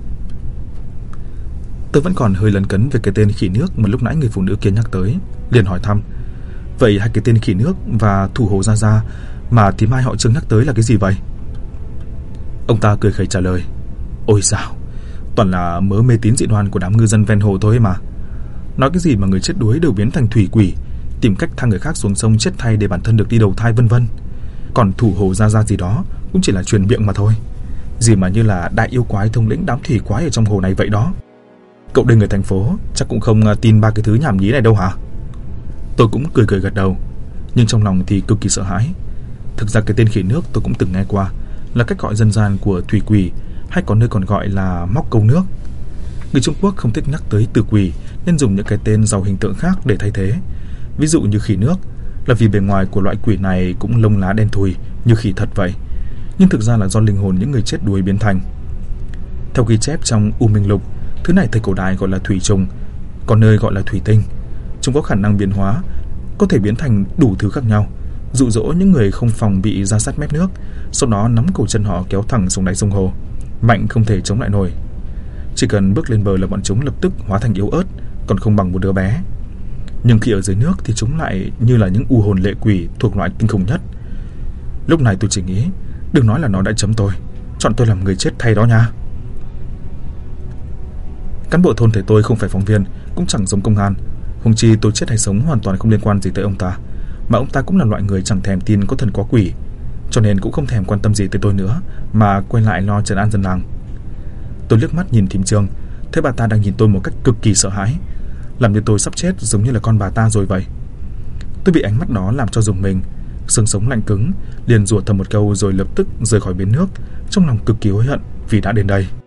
Tôi vẫn còn hơi lấn cấn về cái tên khỉ nước mà lúc nãy người phụ nữ kia nhắc tới, liền hỏi thăm: Vậy hai cái tên khỉ nước và thủ hồ Gia Gia mà thím hai họ Trương nhắc tới là cái gì vậy? Ông ta cười khẩy trả lời: Ôi dào, toàn là mớ mê tín dị đoan của đám ngư dân ven hồ thôi mà. Nói cái gì mà người chết đuối đều biến thành thủy quỷ, tìm cách thang người khác xuống sông chết thay để bản thân được đi đầu thai vân vân. Còn thủ hồ Gia Gia gì đó cũng chỉ là truyền miệng mà thôi. Gì mà như là đại yêu quái thống lĩnh đám thủy quái ở trong hồ này vậy đó. Cậu đây người thành phố chắc cũng không tin ba cái thứ nhảm nhí này đâu hả? Tôi cũng cười gật đầu, nhưng trong lòng thì cực kỳ sợ hãi. Thực ra cái tên khỉ nước tôi cũng từng nghe qua, là cách gọi dân gian của thủy quỷ, hay có nơi còn gọi là móc câu nước. Người Trung Quốc không thích nhắc tới từ quỷ nên dùng những cái tên giàu hình tượng khác để thay thế. Ví dụ như khỉ nước là vì bề ngoài của loại quỷ này cũng lông lá đen thùi như khỉ thật vậy, nhưng thực ra là do linh hồn những người chết đuối biến thành. Theo ghi chép trong U Minh Lục, thứ này thời cổ đại gọi là thủy trùng, còn nơi gọi là thủy tinh. Chúng có khả năng biến hóa, có thể biến thành đủ thứ khác nhau, dụ dỗ những người không phòng bị ra sát mép nước, sau đó nắm cổ chân họ kéo thẳng xuống đáy sông hồ, mạnh không thể chống lại nổi. Chỉ cần bước lên bờ là bọn chúng lập tức hóa thành yếu ớt, còn không bằng một đứa bé. Nhưng khi ở dưới nước thì chúng lại như là những u hồn lệ quỷ thuộc loại kinh khủng nhất. Lúc này tôi chỉ nghĩ, đừng nói là nó đã chấm tôi, chọn tôi làm người chết thay đó nha. Cán bộ thôn thầy tôi không phải phóng viên, cũng chẳng giống công an. Huống chi tôi chết hay sống hoàn toàn không liên quan gì tới ông ta, mà ông ta cũng là loại người chẳng thèm tin có thần có quỷ, cho nên cũng không thèm quan tâm gì tới tôi nữa, mà quay lại lo trấn an dân làng. Tôi liếc mắt nhìn thím Trương, thấy bà ta đang nhìn tôi một cách cực kỳ sợ hãi, làm như tôi sắp chết giống như là con bà ta rồi vậy. Tôi bị ánh mắt đó làm cho rùng mình, xương sống lạnh cứng, liền rủa thầm một câu rồi lập tức rời khỏi bến nước, trong lòng cực kỳ hối hận vì đã đến đây.